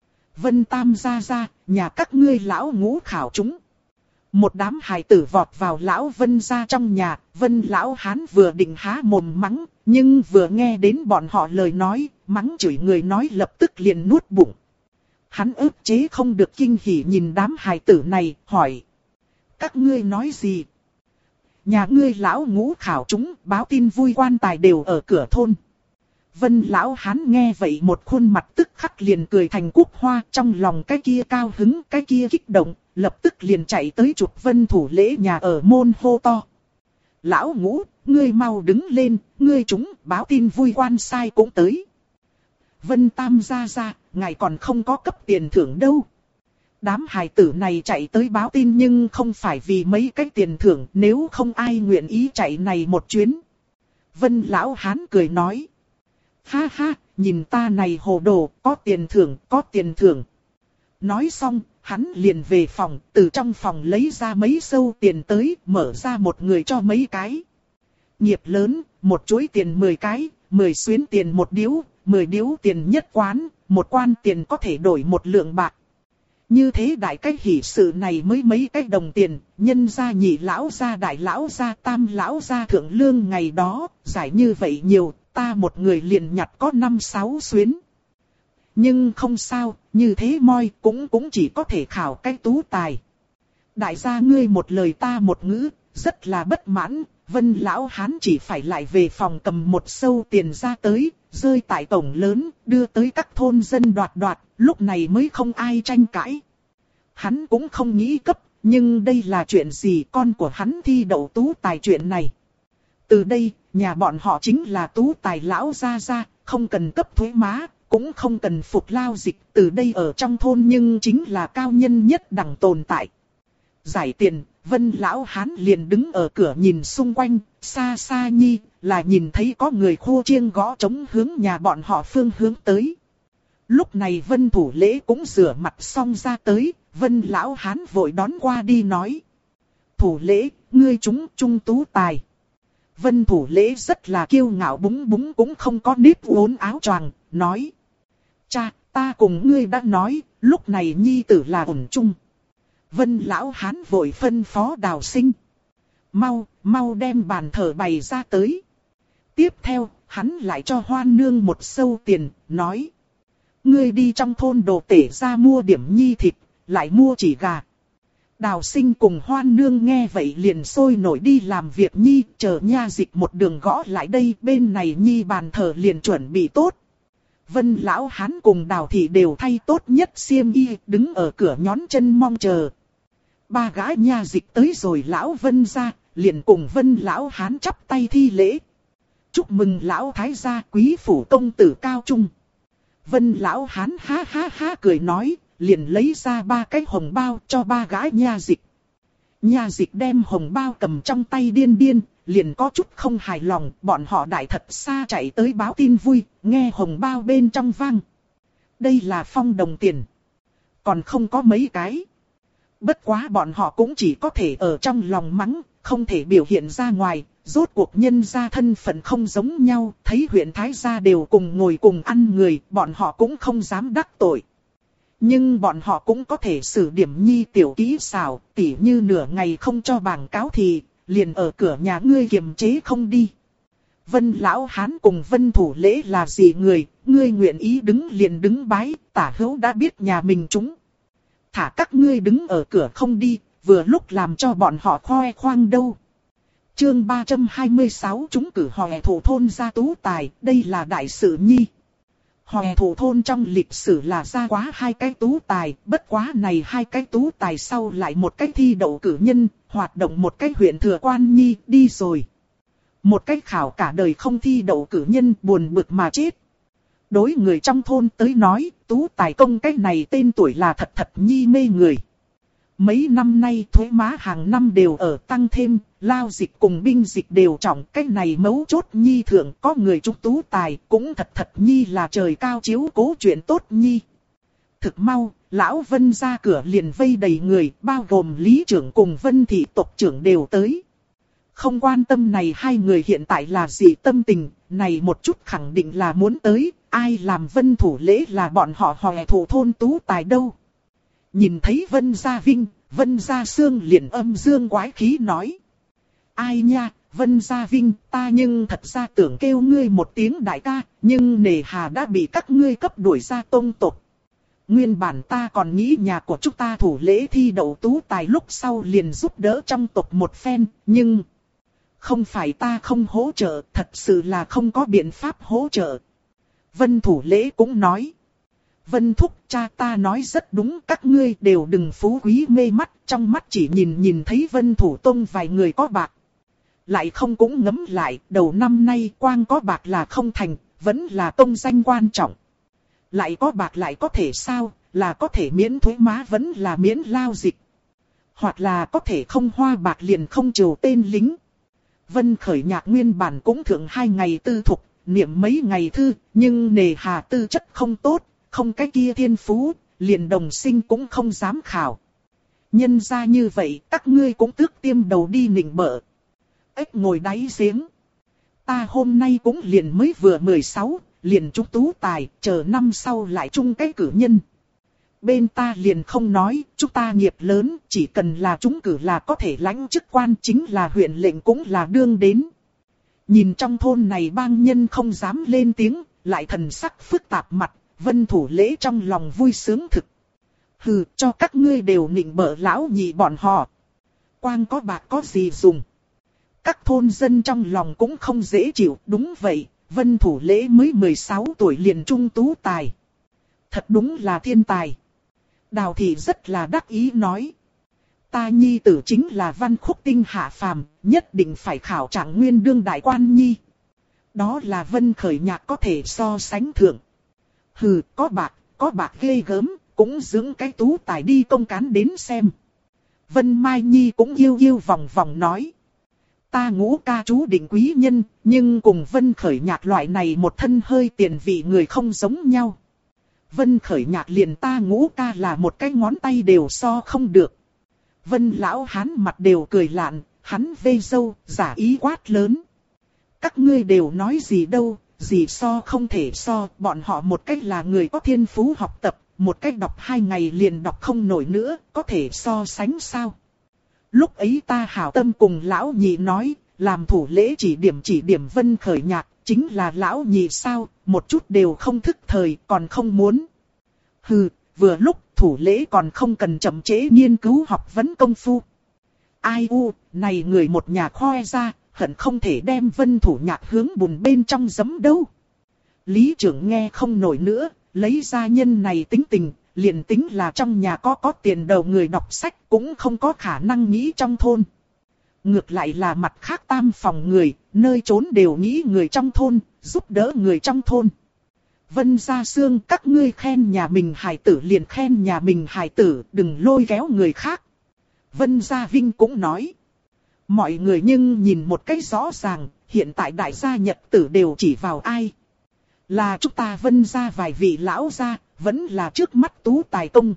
Vân Tam gia, nhà các ngươi lão ngũ khảo chúng. Một đám hài tử vọt vào lão Vân gia trong nhà, Vân lão hán vừa định há mồm mắng, nhưng vừa nghe đến bọn họ lời nói, mắng chửi người nói lập tức liền nuốt bụng. Hắn ức chế không được kinh hỉ nhìn đám hài tử này, hỏi. Các ngươi nói gì? Nhà ngươi lão ngũ khảo chúng, báo tin vui quan tài đều ở cửa thôn. Vân lão hán nghe vậy một khuôn mặt tức khắc liền cười thành cúc hoa, trong lòng cái kia cao hứng, cái kia kích động, lập tức liền chạy tới chụp Vân Thủ Lễ nhà ở môn hô to. Lão Ngũ, ngươi mau đứng lên, ngươi chúng báo tin vui quan sai cũng tới. Vân Tam gia gia, ngài còn không có cấp tiền thưởng đâu. Đám hài tử này chạy tới báo tin nhưng không phải vì mấy cái tiền thưởng, nếu không ai nguyện ý chạy này một chuyến. Vân lão hán cười nói. Ha ha, nhìn ta này hồ đồ, có tiền thưởng, có tiền thưởng. Nói xong, hắn liền về phòng, từ trong phòng lấy ra mấy sâu tiền tới, mở ra một người cho mấy cái. Nghiệp lớn, một chuỗi tiền 10 cái, 10 xuyến tiền một điếu, 10 điếu tiền nhất quán, một quan tiền có thể đổi một lượng bạc. Như thế đại cách hỷ sự này mới mấy cái đồng tiền, nhân gia nhị lão gia đại lão gia tam lão gia thượng lương ngày đó, giải như vậy nhiều, ta một người liền nhặt có 5-6 xuyến. Nhưng không sao, như thế moi cũng chỉ có thể khảo cái tú tài. Đại gia ngươi một lời ta một ngữ, rất là bất mãn, Vân lão hán chỉ phải lại về phòng cầm một sâu tiền ra tới, rơi tại tổng lớn, đưa tới các thôn dân đoạt, lúc này mới không ai tranh cãi. Hắn cũng không nghĩ cấp, nhưng đây là chuyện gì, con của hắn thi đậu tú tài chuyện này. Từ đây, nhà bọn họ chính là tú tài lão gia, không cần cấp thuế má, cũng không cần phục lao dịch, từ đây ở trong thôn nhưng chính là cao nhân nhất đẳng tồn tại. Giải tiền, Vân lão hán liền đứng ở cửa nhìn xung quanh, xa xa nhi, là nhìn thấy có người khô chiêng gõ trống hướng nhà bọn họ phương hướng tới. Lúc này Vân Thủ Lễ cũng rửa mặt xong ra tới, Vân lão hán vội đón qua đi nói. Thủ Lễ, ngươi chúng trung tú tài. Vân Thủ Lễ rất là kiêu ngạo búng cũng không có nếp uốn áo choàng, nói. Cha, ta cùng ngươi đã nói, lúc này nhi tử là ổn chung. Vân lão hán vội phân phó Đào Sinh. Mau đem bàn thờ bày ra tới. Tiếp theo, hắn lại cho Hoan Nương một sâu tiền, nói. Ngươi đi trong thôn đồ tể ra mua điểm nhi thịt, lại mua chỉ gà. Đào Sinh cùng Hoan Nương nghe vậy liền sôi nổi đi làm việc nhi, chờ nha dịch một đường gõ lại đây, bên này nhi bàn thờ liền chuẩn bị tốt. Vân lão hán cùng Đào thị đều thay tốt nhất xiêm y, đứng ở cửa nhón chân mong chờ. Ba gái nha dịch tới rồi lão Vân ra, liền cùng Vân lão hán chắp tay thi lễ. Chúc mừng lão thái gia quý phủ công tử cao trung. Vân lão hán ha ha cười nói, liền lấy ra 3 cái hồng bao cho 3 gái nha dịch. Nha dịch đem hồng bao cầm trong tay điên, liền có chút không hài lòng, bọn họ đại thật xa chạy tới báo tin vui, nghe hồng bao bên trong vang. Đây là phong đồng tiền. Còn không có mấy cái. Bất quá bọn họ cũng chỉ có thể ở trong lòng mắng, không thể biểu hiện ra ngoài, rốt cuộc nhân gia thân phận không giống nhau, thấy huyện Thái gia đều cùng ngồi cùng ăn người, bọn họ cũng không dám đắc tội. Nhưng bọn họ cũng có thể xử điểm nhi tiểu kỹ xảo, tỉ như nửa ngày không cho bảng cáo thì, liền ở cửa nhà ngươi kiềm chế không đi. Vân lão hán cùng Vân Thủ Lễ là gì người, ngươi nguyện ý đứng liền đứng bái, tả hữu đã biết nhà mình chúng. Thả các ngươi đứng ở cửa không đi, vừa lúc làm cho bọn họ khoe khoang đâu. Chương 326 chúng cử hòe thủ thôn ra tú tài, đây là đại sự nhi. Hòe thủ thôn trong lịch sử là ra quá 2 cái tú tài, bất quá này 2 cái tú tài sau lại một cái thi đậu cử nhân, hoạt động một cái huyện thừa quan nhi, đi rồi. Một cái khảo cả đời không thi đậu cử nhân buồn bực mà chết. Đối người trong thôn tới nói, tú tài công cái này tên tuổi là thật nhi mê người. Mấy năm nay thuế má hàng năm đều ở tăng thêm, lao dịch cùng binh dịch đều trọng, cái này mấu chốt nhi thượng có người trúc tú tài, cũng thật nhi là trời cao chiếu cố chuyện tốt nhi. Thực mau, lão Vân ra cửa liền vây đầy người, bao gồm lý trưởng cùng Vân thị tộc trưởng đều tới. Không quan tâm này 2 người hiện tại là gì tâm tình, này một chút khẳng định là muốn tới, ai làm Vân Thủ Lễ là bọn họ hòe thủ thôn tú tài đâu. Nhìn thấy Vân Gia Vinh, Vân Gia Sương liền âm dương quái khí nói. Ai nha, Vân Gia Vinh, ta nhưng thật ra tưởng kêu ngươi một tiếng đại ca, nhưng nề hà đã bị các ngươi cấp đuổi ra tông tộc. Nguyên bản ta còn nghĩ nhà của chúng ta Thủ Lễ thi đậu tú tài lúc sau liền giúp đỡ trong tộc một phen, nhưng... Không phải ta không hỗ trợ, thật sự là không có biện pháp hỗ trợ. Vân Thủ Lễ cũng nói. Vân Thúc, cha ta nói rất đúng, các ngươi đều đừng phú quý mê mắt, trong mắt chỉ nhìn thấy Vân Thủ Tông vài người có bạc. Lại không cũng ngấm lại, đầu năm nay quang có bạc là không thành, vẫn là công danh quan trọng. Lại có bạc lại có thể sao, là có thể miễn thuế má vẫn là miễn lao dịch. Hoặc là có thể không hoa bạc liền không trừ tên lính. Vân Khởi Nhạc nguyên bản cũng thượng 2 ngày tư thục, niệm mấy ngày thư, nhưng nề hà tư chất không tốt, không cái kia thiên phú, liền đồng sinh cũng không dám khảo. Nhân ra như vậy, các ngươi cũng tước tiêm đầu đi nịnh bợ. Ếch ngồi đáy giếng. Ta hôm nay cũng liền mới vừa 16, liền trúng tú tài, chờ năm sau lại trúng cái cử nhân. Bên ta liền không nói, chúng ta nghiệp lớn, chỉ cần là trúng cử là có thể lãnh chức quan, chính là huyện lệnh cũng là đương đến. Nhìn trong thôn này bang nhân không dám lên tiếng, lại thần sắc phức tạp mặt, Vân Thủ Lễ trong lòng vui sướng thực. Hừ, cho các ngươi đều nịnh bợ lão nhị bọn họ. Quang có bạc có gì dùng. Các thôn dân trong lòng cũng không dễ chịu, đúng vậy, Vân Thủ Lễ mới 16 tuổi liền trung tú tài. Thật đúng là thiên tài. Đào Thị rất là đắc ý nói. Ta nhi tử chính là Văn Khúc Tinh hạ phàm, nhất định phải khảo trạng nguyên đương đại quan nhi. Đó là Vân Khởi Nhạc có thể so sánh thượng. Hừ, có bạc ghê gớm, cũng dưỡng cái tú tài đi công cán đến xem. Vân Mai Nhi cũng yêu vòng vòng nói. Ta Ngũ ca chú định quý nhân, nhưng cùng Vân Khởi Nhạc loại này một thân hơi tiền vị người không giống nhau. Vân Khởi Nhạc liền ta Ngũ ca là một cái ngón tay đều so không được. Vân lão hán mặt đều cười lạn, hắn vây râu, giả ý quát lớn. Các ngươi đều nói gì đâu, gì so không thể so, bọn họ một cách là người có thiên phú học tập, một cách đọc 2 ngày liền đọc không nổi nữa, có thể so sánh sao? Lúc ấy ta hảo tâm cùng lão nhị nói, làm thủ lễ chỉ điểm Vân Khởi Nhạc, chính là lão nhị sao, một chút đều không thức thời, còn không muốn. Hừ, vừa lúc thủ lễ còn không cần chậm trễ nghiên cứu học vấn công phu. Ai u, này người một nhà khoe ra, hận không thể đem Vân Thủ Nhạc hướng bùn bên trong giấm đâu. Lý trưởng nghe không nổi nữa, lấy ra nhân này tính tình, liền tính là trong nhà có tiền đầu người đọc sách cũng không có khả năng nghĩ trong thôn. Ngược lại là mặt khác tam phòng người, nơi trốn đều nghĩ người trong thôn, giúp đỡ người trong thôn. Vân Gia Sương, các ngươi khen nhà mình hài tử liền khen nhà mình hài tử, đừng lôi kéo người khác. Vân Gia Vinh cũng nói. Mọi người nhưng nhìn một cách rõ ràng, hiện tại đại gia nhật tử đều chỉ vào ai. Là chúng ta Vân Gia vài vị lão gia, vẫn là trước mắt tú tài công.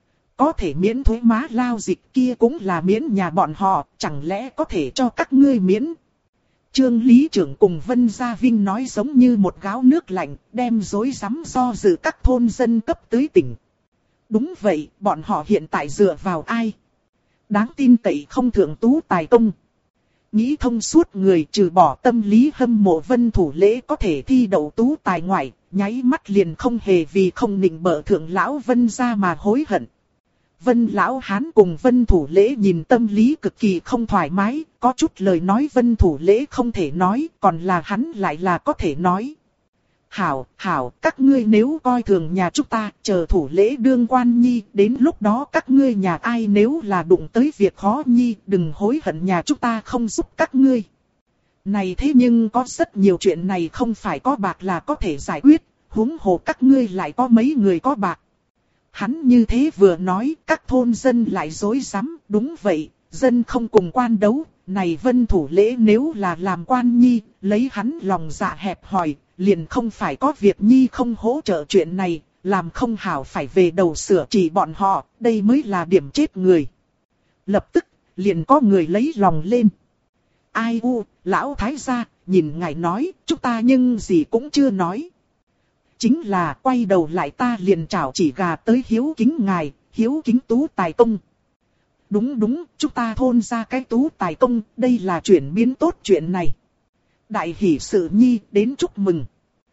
Có thể miễn thuế má lao dịch kia cũng là miễn nhà bọn họ, chẳng lẽ có thể cho các ngươi miễn. Trương Lý Trưởng cùng Vân Gia Vinh nói giống như một gáo nước lạnh, đem rối rắm do dự các thôn dân cấp tới tỉnh. Đúng vậy, bọn họ hiện tại dựa vào ai? Đáng tin cậy không thượng tú tài công. Nghĩ thông suốt người trừ bỏ tâm lý hâm mộ Vân Thủ Lễ có thể thi đậu tú tài ngoại, nháy mắt liền không hề vì không nịnh bợ thượng lão Vân gia mà hối hận. Vân lão hán cùng Vân Thủ Lễ nhìn tâm lý cực kỳ không thoải mái, có chút lời nói Vân Thủ Lễ không thể nói, còn là hắn lại là có thể nói. Hảo, các ngươi nếu coi thường nhà chúng ta, chờ Thủ Lễ đương quan nhi, đến lúc đó các ngươi nhà ai nếu là đụng tới việc khó nhi, đừng hối hận nhà chúng ta không giúp các ngươi. Này thế nhưng có rất nhiều chuyện này không phải có bạc là có thể giải quyết, huống hồ các ngươi lại có mấy người có bạc. Hắn như thế vừa nói, các thôn dân lại rối rắm, đúng vậy, dân không cùng quan đấu, này Vân Thủ Lễ nếu là làm quan nhi, lấy hắn lòng dạ hẹp hòi, liền không phải có việc nhi không hỗ trợ chuyện này, làm không hảo phải về đầu sửa chỉ bọn họ, đây mới là điểm chết người. Lập tức, liền có người lấy lòng lên. Ai u, lão thái gia, nhìn ngài nói, chúng ta nhưng gì cũng chưa nói. Chính là quay đầu lại ta liền chảo chỉ gà tới hiếu kính ngài, hiếu kính tú tài công. Đúng, chúng ta thôn ra cái tú tài công, đây là chuyển biến tốt chuyện này. Đại hỷ sự nhi đến chúc mừng.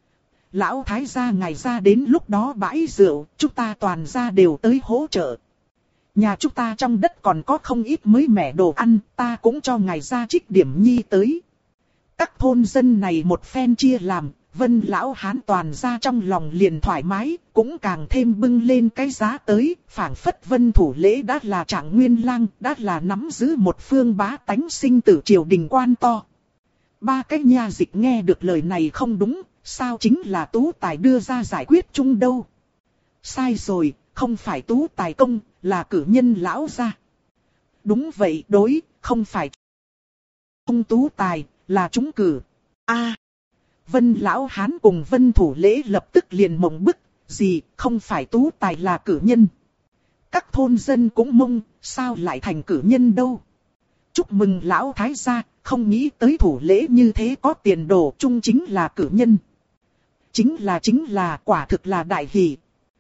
Lão thái gia ngài ra đến lúc đó bãi rượu, chúng ta toàn ra đều tới hỗ trợ. Nhà chúng ta trong đất còn có không ít mới mẻ đồ ăn, ta cũng cho ngài ra trích điểm nhi tới. Các thôn dân này một phen chia làm, Vân lão hán toàn ra trong lòng liền thoải mái, cũng càng thêm bưng lên cái giá tới, phảng phất Vân Thủ Lễ đã là Trạng Nguyên Lang, đã là nắm giữ một phương bá tánh sinh tử triều đình quan to. Ba cái nha dịch nghe được lời này không đúng, sao chính là Tú Tài đưa ra giải quyết chung đâu. Sai rồi, không phải Tú Tài công, là cử nhân lão gia. Đúng vậy, đối, không phải ông Tú Tài, là chúng cử. A, Vân lão hán cùng Vân Thủ Lễ lập tức liền mộng bức, gì, không phải Tú Tài là cử nhân. Các thôn dân cũng mông, sao lại thành cử nhân đâu. Chúc mừng lão thái gia, không nghĩ tới Thủ Lễ như thế có tiền đồ, chung chính là cử nhân. Chính là quả thực là đại hỷ.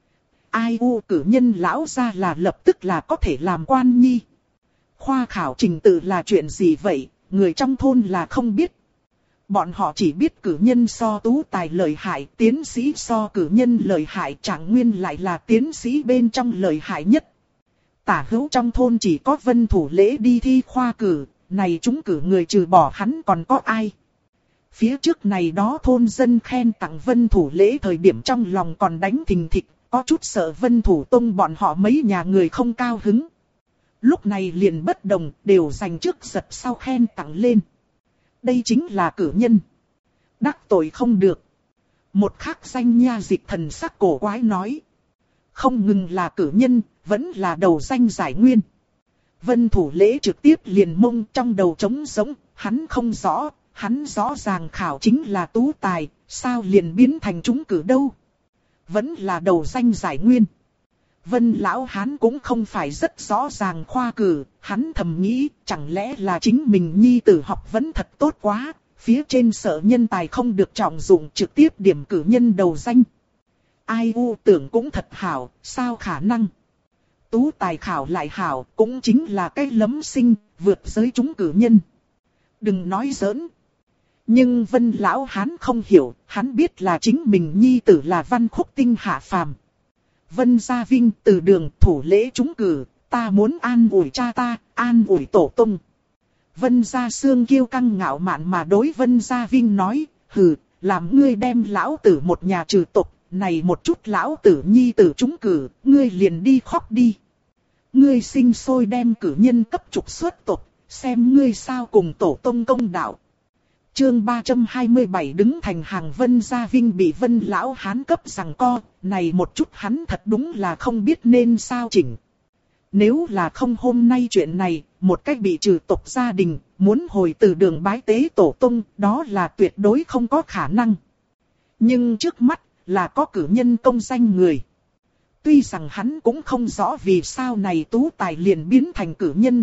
Ai u cử nhân lão gia là lập tức là có thể làm quan nhi. Khoa khảo trình tự là chuyện gì vậy, người trong thôn là không biết. Bọn họ chỉ biết cử nhân so Tú Tài lợi hại, tiến sĩ so cử nhân lợi hại, Trạng Nguyên lại là tiến sĩ bên trong lợi hại nhất. Tả hữu trong thôn chỉ có Vân Thủ Lễ đi thi khoa cử, này chúng cử người trừ bỏ hắn còn có ai. Phía trước này đó thôn dân khen tặng Vân Thủ Lễ thời điểm trong lòng còn đánh thình thịch, có chút sợ Vân Thủ Tông bọn họ mấy nhà người không cao hứng. Lúc này liền bất đồng, đều dành trước giật sau khen tặng lên. Đây chính là cử nhân. Đắc tội không được. Một khắc danh nha dịch thần sắc cổ quái nói. Không ngừng là cử nhân, vẫn là đầu danh giải nguyên. Vân Thủ Lễ trực tiếp liền mông trong đầu trống sống, hắn không rõ, hắn rõ ràng khảo chính là Tú Tài, sao liền biến thành chúng cử đâu. Vẫn là đầu danh giải nguyên. Vân lão hán cũng không phải rất rõ ràng khoa cử, hắn thầm nghĩ chẳng lẽ là chính mình nhi tử học vẫn thật tốt quá, phía trên sở nhân tài không được trọng dụng trực tiếp điểm cử nhân đầu danh. Ai u tưởng cũng thật hảo, sao khả năng. Tú Tài khảo lại hảo, cũng chính là cái lấm sinh, vượt giới chúng cử nhân. Đừng nói giỡn. Nhưng Vân lão hán không hiểu, hắn biết là chính mình nhi tử là Văn Khúc Tinh hạ phàm. Vân Gia Vinh từ đường Thủ Lễ trúng cử, ta muốn an ủi cha ta, an ủi tổ tông. Vân Gia Sương kiêu căng ngạo mạn mà đối Vân Gia Vinh nói, hừ, làm ngươi đem lão tử một nhà trừ tộc, này một chút lão tử nhi tử trúng cử, ngươi liền đi khóc đi. Ngươi sinh sôi đem cử nhân cấp trục xuất tộc, xem ngươi sao cùng tổ tông công đạo. Chương 327 đứng thành hàng. Vân Gia Vinh bị Vân lão hán cấp giằng co, này một chút hắn thật đúng là không biết nên sao chỉnh. Nếu là không hôm nay chuyện này, một cách bị trừ tộc gia đình, muốn hồi từ đường bái tế tổ tông, đó là tuyệt đối không có khả năng. Nhưng trước mắt, là có cử nhân công danh người. Tuy rằng hắn cũng không rõ vì sao này Tú Tài liền biến thành cử nhân,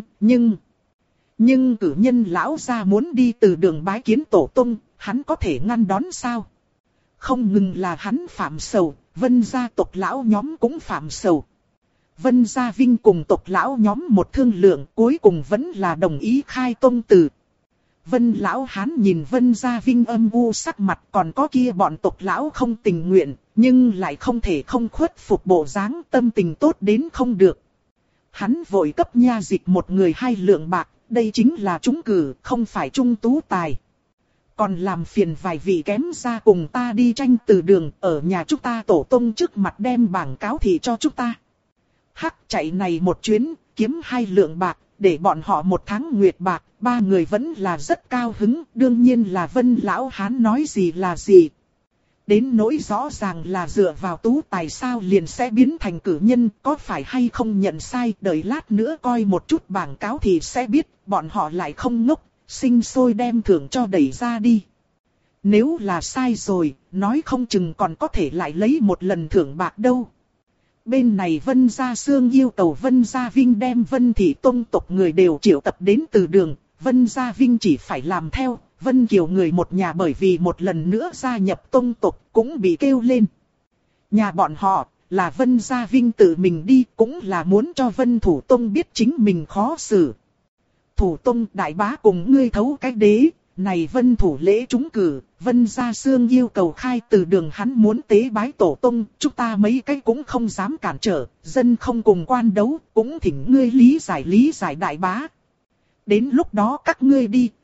nhưng cử nhân lão gia muốn đi từ đường bái kiến tổ tông, hắn có thể ngăn đón sao? Không ngừng là hắn phạm sầu, Vân gia tộc lão nhóm cũng phạm sầu. Vân Gia Vinh cùng tộc lão nhóm một thương lượng, cuối cùng vẫn là đồng ý khai tông từ. Vân lão hán nhìn Vân Gia Vinh âm u sắc mặt, còn có kia bọn tộc lão không tình nguyện, nhưng lại không thể không khuất phục bộ dáng, tâm tình tốt đến không được. Hắn vội cấp nha dịch một người 2 lượng bạc, đây chính là trúng cử, không phải trung tú tài. Còn làm phiền vài vị kém ra cùng ta đi tranh từ đường, ở nhà chúng ta tổ tông trước mặt đem bảng cáo thị cho chúng ta. Hắc chạy này một chuyến, kiếm 2 lượng bạc, để bọn họ 1 tháng nguyệt bạc, 3 người vẫn là rất cao hứng, đương nhiên là Vân lão hán nói gì là gì. Đến nỗi rõ ràng là dựa vào tú tài sao liền sẽ biến thành cử nhân, có phải hay không nhận sai, đợi lát nữa coi một chút bảng cáo thì sẽ biết, bọn họ lại không ngốc, sinh sôi đem thưởng cho đẩy ra đi. Nếu là sai rồi, nói không chừng còn có thể lại lấy một lần thưởng bạc đâu. Bên này Vân Gia Sương yêu cầu Vân Gia Vinh đem Vân Thị Tông tộc người đều triệu tập đến từ đường, Vân Gia Vinh chỉ phải làm theo, Vân Kiều người một nhà bởi vì một lần nữa gia nhập tông tộc cũng bị kêu lên. Nhà bọn họ là Vân Gia Vinh tự mình đi cũng là muốn cho Vân Thủ Tông biết chính mình khó xử. Thủ Tông đại bá cùng ngươi thấu cái đế, này Vân Thủ lễ trúng cử, Vân Gia Sương yêu cầu khai từ đường hắn muốn tế bái tổ tông, chúng ta mấy cái cũng không dám cản trở, dân không cùng quan đấu, cũng thỉnh ngươi lý giải đại bá. Đến lúc đó các ngươi đi,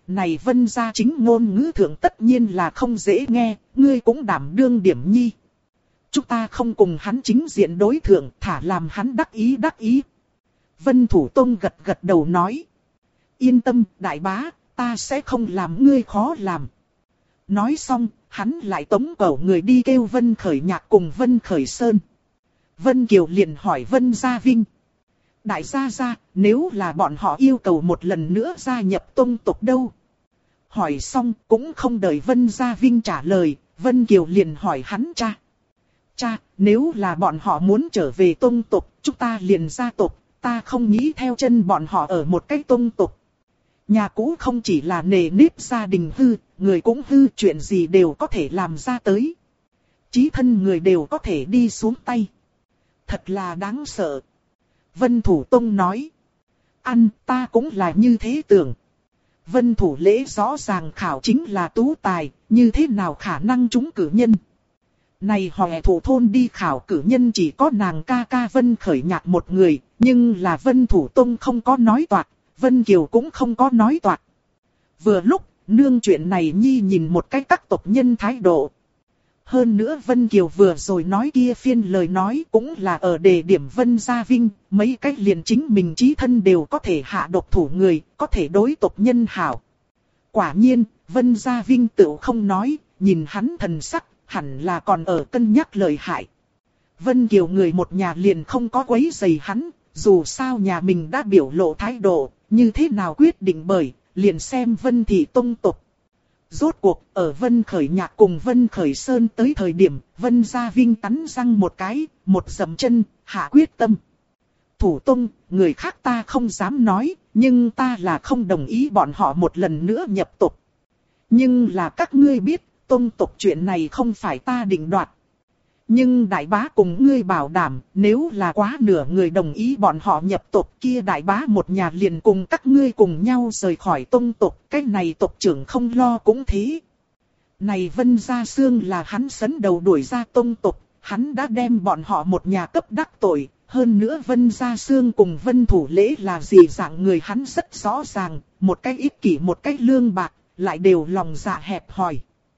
này Vân gia chính ngôn ngữ thượng tất nhiên là không dễ nghe, ngươi cũng đảm đương điểm nhi. Chúng ta không cùng hắn chính diện đối thượng, thả làm hắn đắc ý đắc ý. Vân Thủ Tông gật gật đầu nói. Yên tâm, đại bá, ta sẽ không làm ngươi khó làm. Nói xong, hắn lại tống cổ người đi kêu Vân Khởi Nhạc cùng Vân Khởi Sơn. Vân Kiều liền hỏi Vân Gia Vinh. Đại gia gia, nếu là bọn họ yêu cầu một lần nữa gia nhập tông tộc đâu? Hỏi xong cũng không đợi Vân Gia Vinh trả lời, Vân Kiều liền hỏi hắn cha. Cha, nếu là bọn họ muốn trở về tông tộc, chúng ta liền gia tộc, ta không nghĩ theo chân bọn họ ở một cái tông tộc. Nhà cũ không chỉ là nề nếp gia đình hư, người cũng hư, chuyện gì đều có thể làm ra tới. Chí thân người đều có thể đi xuống tay. Thật là đáng sợ. Vân Thủ Tông nói. Ăn, ta cũng là như thế tưởng. Vân Thủ Lễ rõ ràng khảo chính là tú tài, như thế nào khả năng trúng cử nhân. Này Hòe Thủ thôn đi khảo cử nhân chỉ có nàng ca ca Vân Khởi Nhạc một người, nhưng là Vân Thủ Tông không có nói toạc, Vân Kiều cũng không có nói toạc. Vừa lúc, nương chuyện này nhi nhìn một cách các tộc nhân thái độ. Hơn nữa Vân Kiều vừa rồi nói kia phiên lời nói cũng là ở đề điểm Vân Gia Vinh, mấy cách liền chính mình chí thân đều có thể hạ độc thủ người, có thể đối tộc nhân hảo. Quả nhiên, Vân Gia Vinh tự không nói, nhìn hắn thần sắc, hẳn là còn ở cân nhắc lời hại. Vân Kiều người một nhà liền không có quấy rầy hắn, dù sao nhà mình đã biểu lộ thái độ, như thế nào quyết định bởi, liền xem Vân Thị Tông tộc. Rốt cuộc, ở Vân Khởi Nhạc cùng Vân Khởi Sơn tới thời điểm, Vân Gia Vinh cắn răng một cái, một dậm chân, hạ quyết tâm. Thủ Tông, người khác ta không dám nói, nhưng ta là không đồng ý bọn họ một lần nữa nhập tộc. Nhưng là các ngươi biết, Tông tộc chuyện này không phải ta định đoạt. Nhưng đại bá cùng ngươi bảo đảm, nếu là quá nửa người đồng ý bọn họ nhập tộc kia đại bá một nhà liền cùng các ngươi cùng nhau rời khỏi tông tộc, cái này tộc trưởng không lo cũng thế. Này Vân Gia Sương là hắn sấn đầu đuổi ra tông tộc, hắn đã đem bọn họ một nhà cấp đắc tội, hơn nữa Vân Gia Sương cùng Vân Thủ Lễ là gì dạng người hắn rất rõ ràng, một cách ích kỷ một cách lương bạc, lại đều lòng dạ hẹp hòi.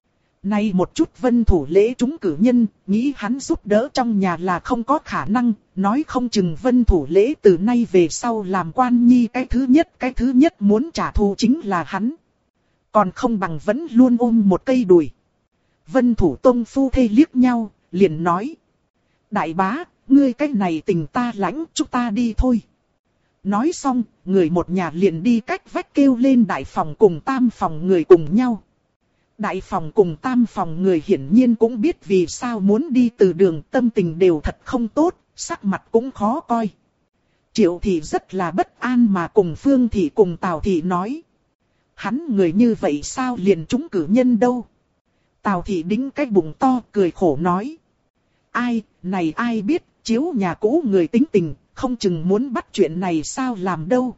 Nay một chút Vân Thủ Lễ trúng cử nhân, nghĩ hắn giúp đỡ trong nhà là không có khả năng, nói không chừng Vân Thủ Lễ từ nay về sau làm quan nhi cái thứ nhất muốn trả thù chính là hắn. Còn không bằng vẫn luôn ôm một cây đùi. Vân Thủ Tông phu thê liếc nhau, liền nói. Đại bá, ngươi cái này tình ta lãnh, chúng ta đi thôi. Nói xong, người một nhà liền đi cách vách kêu lên đại phòng cùng tam phòng người cùng nhau. Đại phòng cùng tam phòng người hiển nhiên cũng biết vì sao muốn đi từ đường, tâm tình đều thật không tốt, sắc mặt cũng khó coi. Triệu thị rất là bất an mà cùng Phương thị cùng Tào thị nói. Hắn người như vậy sao liền trúng cử nhân đâu? Tào thị đĩnh cái bụng to cười khổ nói. Ai, này ai biết, chiếu nhà cũ người tính tình, không chừng muốn bắt chuyện này sao làm đâu.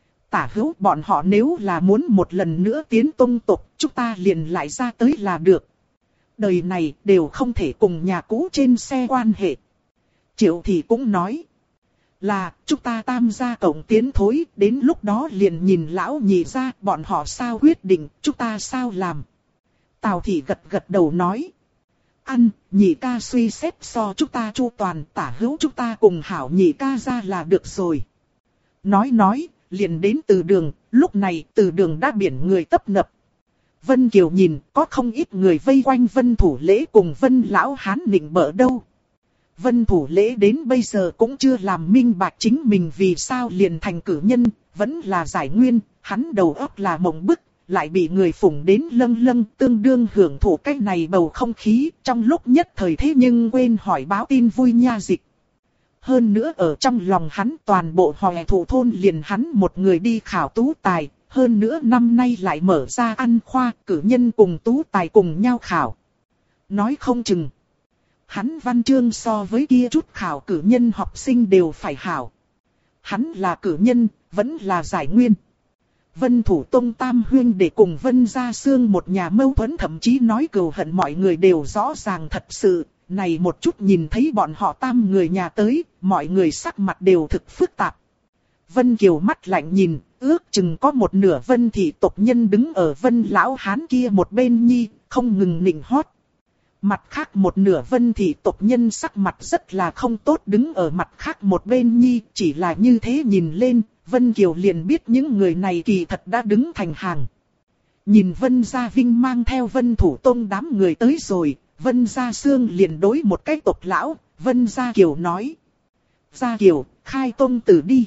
Tả hữu bọn họ nếu là muốn một lần nữa tiến tông tộc, chúng ta liền lại ra tới là được. Đời này đều không thể cùng nhà cũ trên xe quan hệ. Triệu thị cũng nói. Là, chúng ta tam gia cộng tiến thối, đến lúc đó liền nhìn lão nhị ra bọn họ sao quyết định, chúng ta sao làm. Tào thị gật gật đầu nói. Ăn, nhị ca suy xét so chúng ta chu toàn, tả hữu chúng ta cùng hảo nhị ca ra là được rồi. Nói, liền đến từ đường, lúc này từ đường đã biển người tấp nập. Vân Kiều nhìn có không ít người vây quanh Vân Thủ Lễ cùng Vân Lão Hán nịnh bợ đâu. Vân Thủ Lễ đến bây giờ cũng chưa làm minh bạch chính mình vì sao liền thành cử nhân, vẫn là giải nguyên, hắn đầu óc là mộng bức, lại bị người phụng đến lâng tương đương hưởng thụ cái này bầu không khí, trong lúc nhất thời thế nhưng quên hỏi báo tin vui nha dịch. Hơn nữa ở trong lòng hắn toàn bộ Hòe Thủ thôn liền hắn một người đi khảo tú tài, hơn nữa năm nay lại mở ra ăn khoa, cử nhân cùng tú tài cùng nhau khảo. Nói không chừng, hắn văn chương so với kia chút khảo cử nhân học sinh đều phải hảo. Hắn là cử nhân, vẫn là giải nguyên. Vân Thủ Tông tam huynh để cùng Vân Gia Sương một nhà mâu thuẫn, thậm chí nói cừu hận mọi người đều rõ ràng thật sự. Này một chút nhìn thấy bọn họ tam người nhà tới, mọi người sắc mặt đều thực phức tạp. Vân Kiều mắt lạnh nhìn, ước chừng có một nửa Vân thị tộc nhân đứng ở Vân lão hán kia một bên nhi, không ngừng nịnh hót. Mặt khác một nửa Vân thị tộc nhân sắc mặt rất là không tốt đứng ở mặt khác một bên nhi, chỉ là như thế nhìn lên, Vân Kiều liền biết những người này kỳ thật đã đứng thành hàng. Nhìn Vân Gia Vinh mang theo Vân Thủ Tông đám người tới rồi, Vân Gia Sương liền đối một cái tộc lão, Vân Gia Kiều nói. Gia Kiều, khai tông tử đi.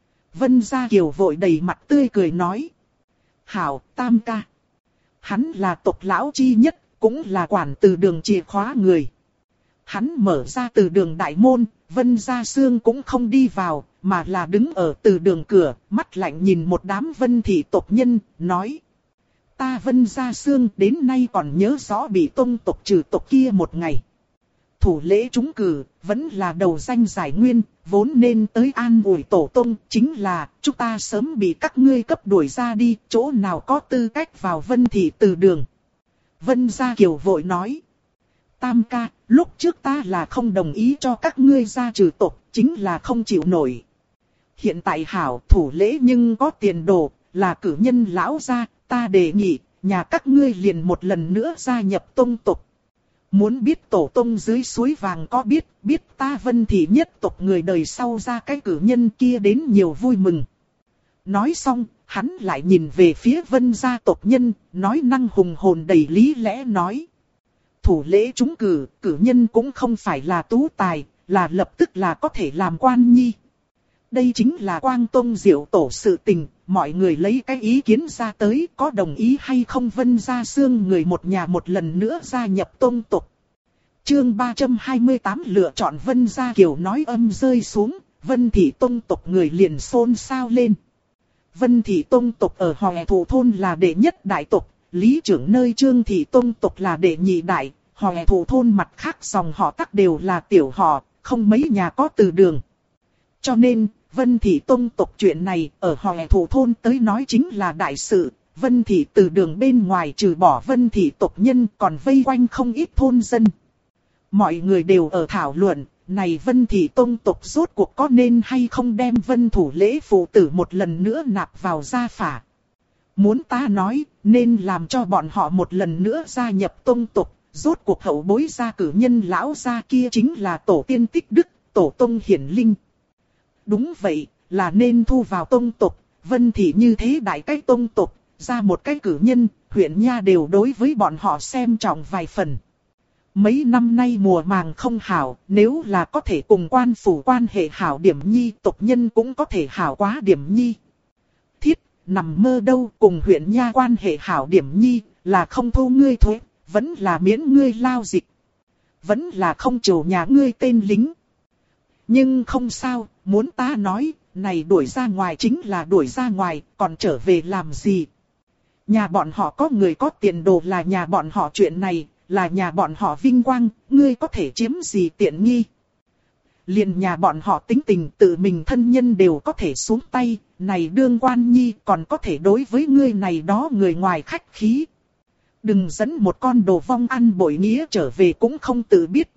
Vân Gia Kiều vội đầy mặt tươi cười nói. Hảo, tam ca. Hắn là tộc lão chi nhất, cũng là quản từ đường chìa khóa người. Hắn mở ra từ đường đại môn, Vân Gia Sương cũng không đi vào, mà là đứng ở từ đường cửa, mắt lạnh nhìn một đám Vân thị tộc nhân, nói. Ta Vân Gia Sương đến nay còn nhớ rõ bị tông tộc trừ tộc kia một ngày. Thủ lễ trúng cử, vẫn là đầu danh giải nguyên, vốn nên tới an ủi tổ tông, chính là chúng ta sớm bị các ngươi cấp đuổi ra đi, chỗ nào có tư cách vào Vân thị từ đường. Vân Gia Kiều vội nói. Tam ca, lúc trước ta là không đồng ý cho các ngươi ra trừ tộc, chính là không chịu nổi. Hiện tại hảo thủ lễ nhưng có tiền đồ, là cử nhân lão gia, ta đề nghị, nhà các ngươi liền một lần nữa gia nhập tông tộc. Muốn biết tổ tông dưới suối vàng có biết ta Vân thị nhất tộc người đời sau ra cái cử nhân kia đến nhiều vui mừng. Nói xong, hắn lại nhìn về phía Vân gia tộc nhân, nói năng hùng hồn đầy lý lẽ nói. Thủ lễ trúng cử, cử nhân cũng không phải là tú tài, là lập tức là có thể làm quan nhi. Đây chính là Quang Tông Diệu tổ sự tình, mọi người lấy cái ý kiến ra tới, có đồng ý hay không Vân Gia Sương người một nhà một lần nữa gia nhập tông tộc. Chương 328 lựa chọn Vân Gia Kiều nói âm rơi xuống, Vân thị tông tộc người liền xôn xao lên. Vân thị tông tộc ở Hòe Thủ thôn là đệ nhất đại tộc, lý trưởng nơi Trương thị tông tộc là đệ nhị đại, Hòe Thủ thôn mặt khác dòng họ tắc đều là tiểu họ, không mấy nhà có từ đường. Cho nên, Vân thị tông tộc chuyện này ở Hòe Thủ thôn tới nói chính là đại sự, Vân thị từ đường bên ngoài trừ bỏ Vân thị tộc nhân còn vây quanh không ít thôn dân. Mọi người đều ở thảo luận, này Vân thị tông tộc rốt cuộc có nên hay không đem Vân thủ lễ phụ tử một lần nữa nạp vào gia phả. Muốn ta nói, nên làm cho bọn họ một lần nữa gia nhập tông tộc, rốt cuộc hậu bối gia cử nhân lão gia kia chính là tổ tiên tích đức, tổ tông hiển linh. Đúng vậy, là nên thu vào tông tộc, Vân thị như thế đại cái tông tộc, ra một cái cử nhân, huyện nha đều đối với bọn họ xem trọng vài phần. Mấy năm nay mùa màng không hảo, nếu là có thể cùng quan phủ quan hệ hảo điểm nhi, tộc nhân cũng có thể hảo quá điểm nhi. Thiết, nằm mơ đâu cùng huyện nha quan hệ hảo điểm nhi, là không thu ngươi thuế, vẫn là miễn ngươi lao dịch. Vẫn là không trừ nhà ngươi tên lính. Nhưng không sao, muốn ta nói, này đuổi ra ngoài chính là đuổi ra ngoài, còn trở về làm gì? Nhà bọn họ có người có tiền đồ là nhà bọn họ chuyện này, là nhà bọn họ vinh quang, ngươi có thể chiếm gì tiện nghi? Liền nhà bọn họ tính tình tự mình thân nhân đều có thể xuống tay, này đương quan nhi còn có thể đối với ngươi này đó người ngoài khách khí. Đừng dẫn một con đồ vong ăn bội nghĩa trở về cũng không tự biết.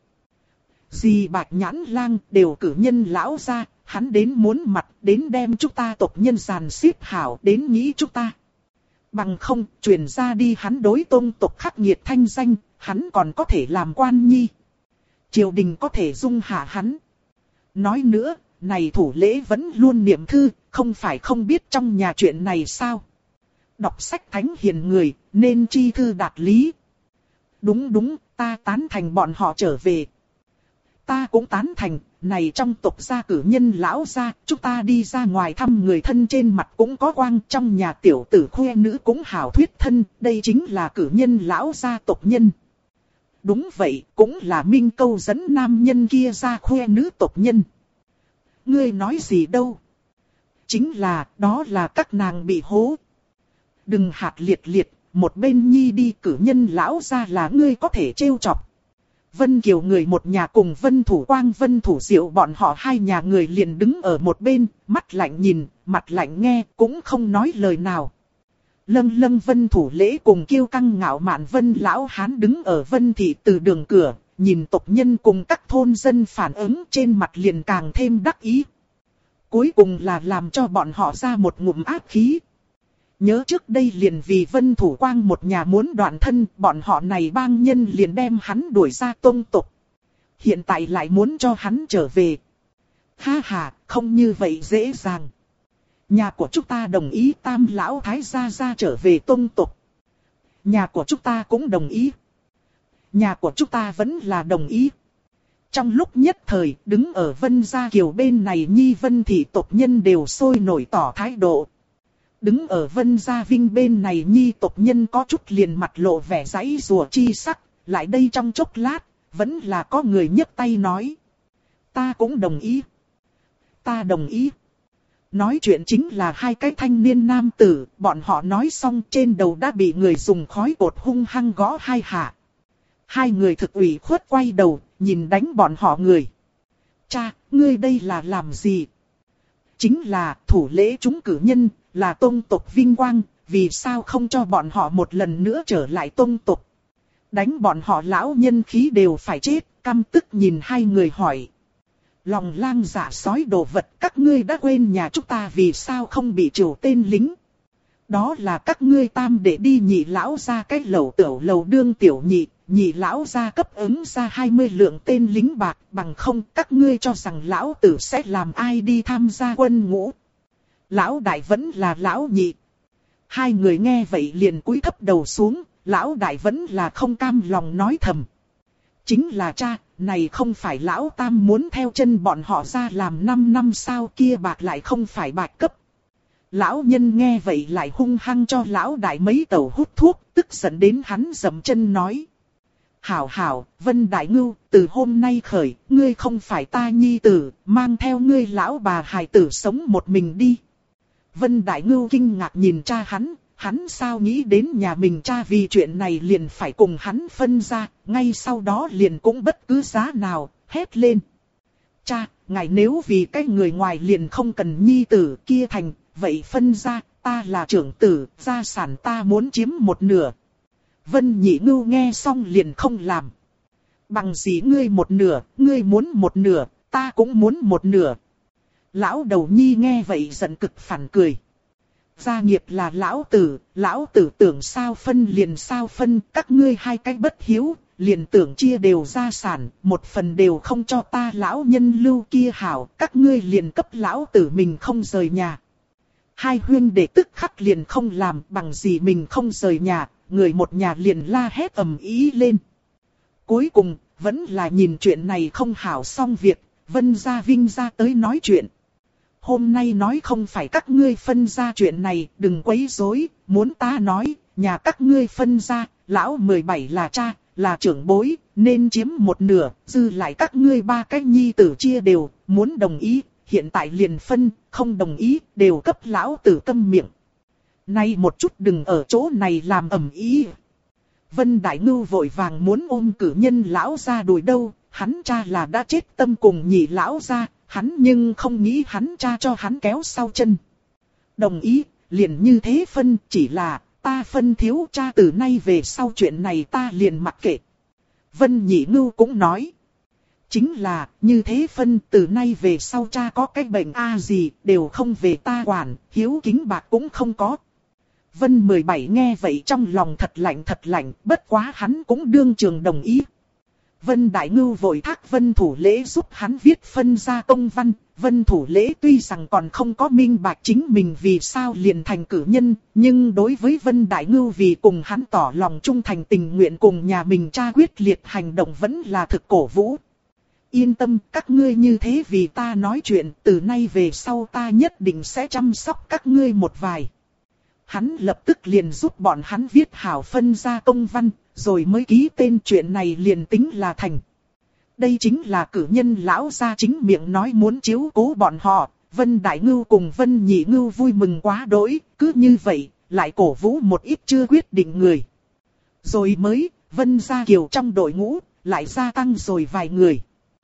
Dì Bạch Nhãn Lang đều cử nhân lão ra, hắn đến muốn mặt đến đem chúng ta tộc nhân giàn xếp hảo đến nghĩ chúng ta. Bằng không, truyền ra đi hắn đối tôn tộc khắc nghiệt thanh danh, hắn còn có thể làm quan nhi. Triều đình có thể dung hạ hắn. Nói nữa, này thủ lễ vẫn luôn niệm thư, không phải không biết trong nhà chuyện này sao. Đọc sách thánh hiền người, nên chi thư đạt lý. Đúng, ta tán thành bọn họ trở về. Ta cũng tán thành, này trong tộc gia cử nhân lão gia, chúng ta đi ra ngoài thăm người thân trên mặt cũng có quang, trong nhà tiểu tử khoe nữ cũng hảo thuyết thân, đây chính là cử nhân lão gia tộc nhân. Đúng vậy, cũng là Minh Câu dẫn nam nhân kia ra khoe nữ tộc nhân. Ngươi nói gì đâu? Chính là, đó là các nàng bị hố. Đừng hạt liệt, một bên nhi đi cử nhân lão gia là ngươi có thể trêu chọc. Vân Kiều người một nhà cùng Vân Thủ Quang Vân Thủ Diệu bọn họ hai nhà người liền đứng ở một bên, mắt lạnh nhìn, mặt lạnh nghe, cũng không nói lời nào. Lâng Vân Thủ Lễ cùng kiêu căng ngạo mạn Vân Lão Hán đứng ở Vân Thị từ đường cửa, nhìn tộc nhân cùng các thôn dân phản ứng trên mặt liền càng thêm đắc ý. Cuối cùng là làm cho bọn họ ra một ngụm ác khí. Nhớ trước đây liền vì Vân Thủ Quang một nhà muốn đoạn thân, bọn họ này bang nhân liền đem hắn đuổi ra tông tộc. Hiện tại lại muốn cho hắn trở về. Ha ha, không như vậy dễ dàng. Nhà của chúng ta đồng ý Tam lão thái gia trở về tông tộc. Nhà của chúng ta cũng đồng ý. Nhà của chúng ta vẫn là đồng ý. Trong lúc nhất thời, đứng ở Vân Gia Kiều bên này Nhi Vân thị tộc nhân đều sôi nổi tỏ thái độ. Đứng ở Vân Gia Vinh bên này Nhi tộc nhân có chút liền mặt lộ vẻ giãy giụa chi sắc, lại đây trong chốc lát, vẫn là có người nhấc tay nói. Ta cũng đồng ý. Ta đồng ý. Nói chuyện chính là hai cái thanh niên nam tử, bọn họ nói xong trên đầu đã bị người dùng khói cột hung hăng gõ hai hạ. Hai người thực ủy khuất quay đầu, nhìn đánh bọn họ người. Cha, ngươi đây là làm gì? Chính là thủ lễ chúng cử nhân, là tông tộc vinh quang, vì sao không cho bọn họ một lần nữa trở lại tông tộc? Đánh bọn họ lão nhân khí đều phải chết, căm tức nhìn hai người hỏi. Lòng lang dạ sói đồ vật, các ngươi đã quên nhà chúng ta vì sao không bị trừ tên lính? Đó là các ngươi tam để đi nhị lão ra cái lẩu tiểu lầu đương tiểu nhị, nhị lão ra cấp ứng ra 20 lượng tên lính bạc, bằng không các ngươi cho rằng lão tử sẽ làm ai đi tham gia quân ngũ. Lão đại vẫn là lão nhị. Hai người nghe vậy liền cúi thấp đầu xuống, lão đại vẫn là không cam lòng nói thầm. Chính là cha, này không phải lão tam muốn theo chân bọn họ ra làm 5 năm sao kia bạc lại không phải bạc cấp. Lão nhân nghe vậy lại hung hăng cho lão đại mấy tẩu hút thuốc, tức giận đến hắn dậm chân nói. Hảo hảo, Vân Đại Ngưu, từ hôm nay khởi, ngươi không phải ta nhi tử, mang theo ngươi lão bà hài tử sống một mình đi. Vân Đại Ngưu kinh ngạc nhìn cha hắn sao nghĩ đến nhà mình cha vì chuyện này liền phải cùng hắn phân ra, ngay sau đó liền cũng bất cứ giá nào, hét lên. Cha, ngài nếu vì cái người ngoài liền không cần nhi tử kia thành, vậy phân ra, ta là trưởng tử, gia sản ta muốn chiếm một nửa. Vân Nhị Ngưu nghe xong liền không làm. Bằng gì ngươi một nửa, ngươi muốn một nửa, ta cũng muốn một nửa. Lão đầu nhi nghe vậy giận cực phản cười. Gia nghiệp là lão tử tưởng sao phân liền sao phân, các ngươi hai cái bất hiếu, liền tưởng chia đều gia sản, một phần đều không cho ta lão nhân lưu kia hảo, các ngươi liền cấp lão tử mình không rời nhà. Hai huynh đệ tức khắc liền không làm, bằng gì mình không rời nhà, người một nhà liền la hét ầm ĩ lên. Cuối cùng, vẫn là nhìn chuyện này không hảo xong việc, Vân Gia Vinh ra tới nói chuyện. Hôm nay nói không phải các ngươi phân ra chuyện này, đừng quấy rối, muốn ta nói, nhà các ngươi phân ra, lão 17 là cha, là trưởng bối, nên chiếm một nửa, dư lại các ngươi ba cái nhi tử chia đều, muốn đồng ý, hiện tại liền phân, không đồng ý, đều cấp lão tử câm miệng. Nay một chút đừng ở chỗ này làm ầm ĩ. Vân Đại Ngưu vội vàng muốn ôm cử nhân lão ra đuổi đâu, hắn cha là đã chết tâm cùng nhị lão ra, hắn nhưng không nghĩ hắn cha cho hắn kéo sau chân. Đồng ý, liền như thế phân, chỉ là ta phân thiếu cha từ nay về sau chuyện này ta liền mặc kệ. Vân Nhị Ngưu cũng nói. Chính là, như thế phân từ nay về sau cha có cái bệnh gì, đều không về ta quản, hiếu kính bạc cũng không có. Vân 17 nghe vậy trong lòng thật lạnh, bất quá hắn cũng đương trường đồng ý. Vân Đại Ngưu vội thác Vân Thủ Lễ giúp hắn viết phân ra công văn. Vân Thủ Lễ tuy rằng còn không có minh bạch chính mình vì sao liền thành cử nhân, nhưng đối với Vân Đại Ngưu vì cùng hắn tỏ lòng trung thành tình nguyện cùng nhà mình cha quyết liệt hành động vẫn là thực cổ vũ. Yên tâm, các ngươi như thế vì ta nói chuyện, từ nay về sau ta nhất định sẽ chăm sóc các ngươi một vài. Hắn lập tức liền giúp bọn hắn viết hảo phân ra công văn, rồi mới ký tên, chuyện này liền tính là thành. Đây chính là cử nhân lão gia chính miệng nói muốn chiếu cố bọn họ, Vân Đại Ngưu cùng Vân Nhị Ngưu vui mừng quá đỗi, cứ như vậy, lại cổ vũ một ít chưa quyết định người. Rồi mới, Vân Gia Kiều trong đội ngũ, lại gia tăng rồi vài người.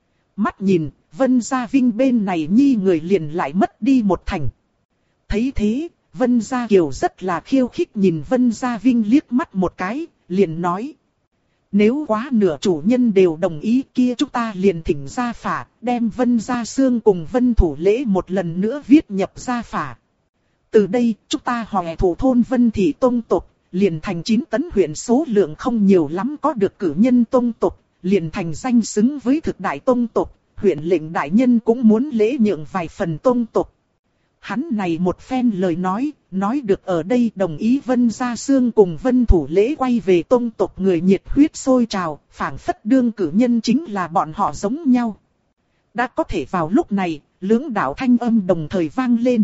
Mắt nhìn, Vân Gia Vinh bên này nhi người liền lại mất đi một thành. Thấy thế, Vân Gia Kiều rất là khiêu khích nhìn Vân Gia Vinh liếc mắt một cái, liền nói. Nếu quá nửa chủ nhân đều đồng ý kia chúng ta liền thỉnh gia phả, đem Vân Gia Sương cùng Vân Thủ Lễ một lần nữa viết nhập gia phả. Từ đây, chúng ta hòe thủ thôn Vân Thị tông tộc, liền thành 9 tấn huyện số lượng không nhiều lắm có được cử nhân tông tộc, liền thành danh xứng với thực đại tông tộc, huyện lệnh đại nhân cũng muốn lễ nhượng vài phần tông tộc. Hắn này một phen lời nói được ở đây đồng ý Vân Gia Sương cùng Vân Thủ Lễ quay về tông tộc người nhiệt huyết sôi trào, phảng phất đương cử nhân chính là bọn họ giống nhau. Đã có thể vào lúc này, lưỡng đạo thanh âm đồng thời vang lên.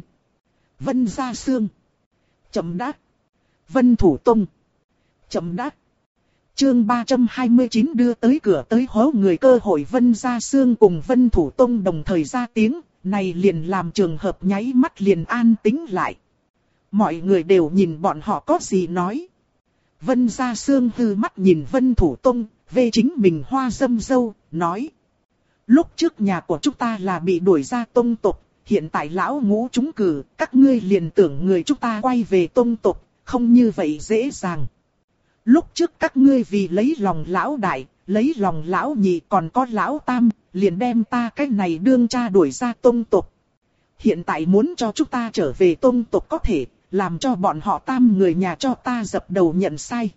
Vân Gia Sương. Chậm đã. Vân Thủ Tông. Chậm đã. Chương 329 đưa tới cửa tới hố người cơ hội Vân Gia Sương cùng Vân Thủ Tông đồng thời ra tiếng, này liền làm trường hợp nháy mắt liền an tĩnh lại. Mọi người đều nhìn bọn họ có gì nói. Vân Gia Sương hư mắt nhìn Vân Thủ Tông, về chính mình hoa dâm dâu, nói. Lúc trước nhà của chúng ta là bị đuổi ra tông tộc, hiện tại lão ngũ trúng cử, các ngươi liền tưởng người chúng ta quay về tông tộc, không như vậy dễ dàng. Lúc trước các ngươi vì lấy lòng lão đại, lấy lòng lão nhị còn có lão tam, liền đem ta cái này đương cha đuổi ra tông tộc. Hiện tại muốn cho chúng ta trở về tông tộc có thể, làm cho bọn họ tam người nhà cho ta dập đầu nhận sai.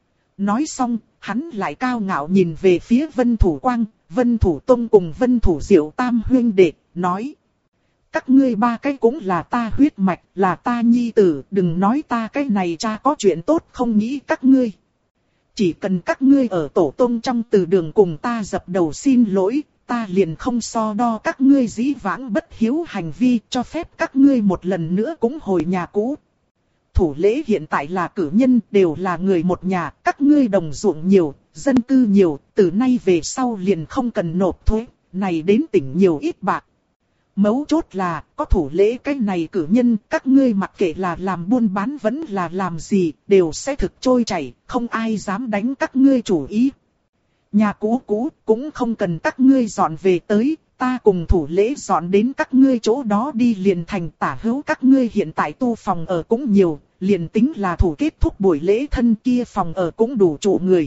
Nói xong, hắn lại cao ngạo nhìn về phía Vân Thủ Quang, Vân Thủ Tông cùng Vân Thủ Diệu tam huynh đệ, nói. Các ngươi ba cái cũng là ta huyết mạch, là ta nhi tử, đừng nói ta cái này cha có chuyện tốt không nghĩ các ngươi. Chỉ cần các ngươi ở tổ tông trong từ đường cùng ta dập đầu xin lỗi, ta liền không so đo các ngươi dĩ vãng bất hiếu hành vi, cho phép các ngươi một lần nữa cũng hồi nhà cũ. Thủ Lễ hiện tại là cử nhân, đều là người một nhà, các ngươi đồng ruộng nhiều, dân cư nhiều, từ nay về sau liền không cần nộp thuế, này đến tỉnh nhiều ít bạc. Mấu chốt là, có Thủ Lễ cái này cử nhân, các ngươi mặc kệ là làm buôn bán vẫn là làm gì, đều sẽ thực trôi chảy, không ai dám đánh các ngươi chủ ý. Nhà cũ cũng không cần các ngươi dọn về tới, ta cùng Thủ Lễ dọn đến các ngươi chỗ đó đi liền thành tả hữu các ngươi hiện tại tu phòng ở cũng nhiều, liền tính là thủ kết thúc buổi lễ thân kia phòng ở cũng đủ trụ người.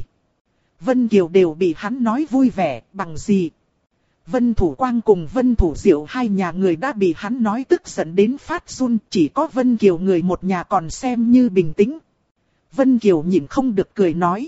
Vân Kiều đều bị hắn nói vui vẻ, bằng gì? Vân Thủ Quang cùng Vân Thủ Diệu hai nhà người đã bị hắn nói tức giận đến phát run, chỉ có Vân Kiều người một nhà còn xem như bình tĩnh. Vân Kiều nhìn không được cười nói.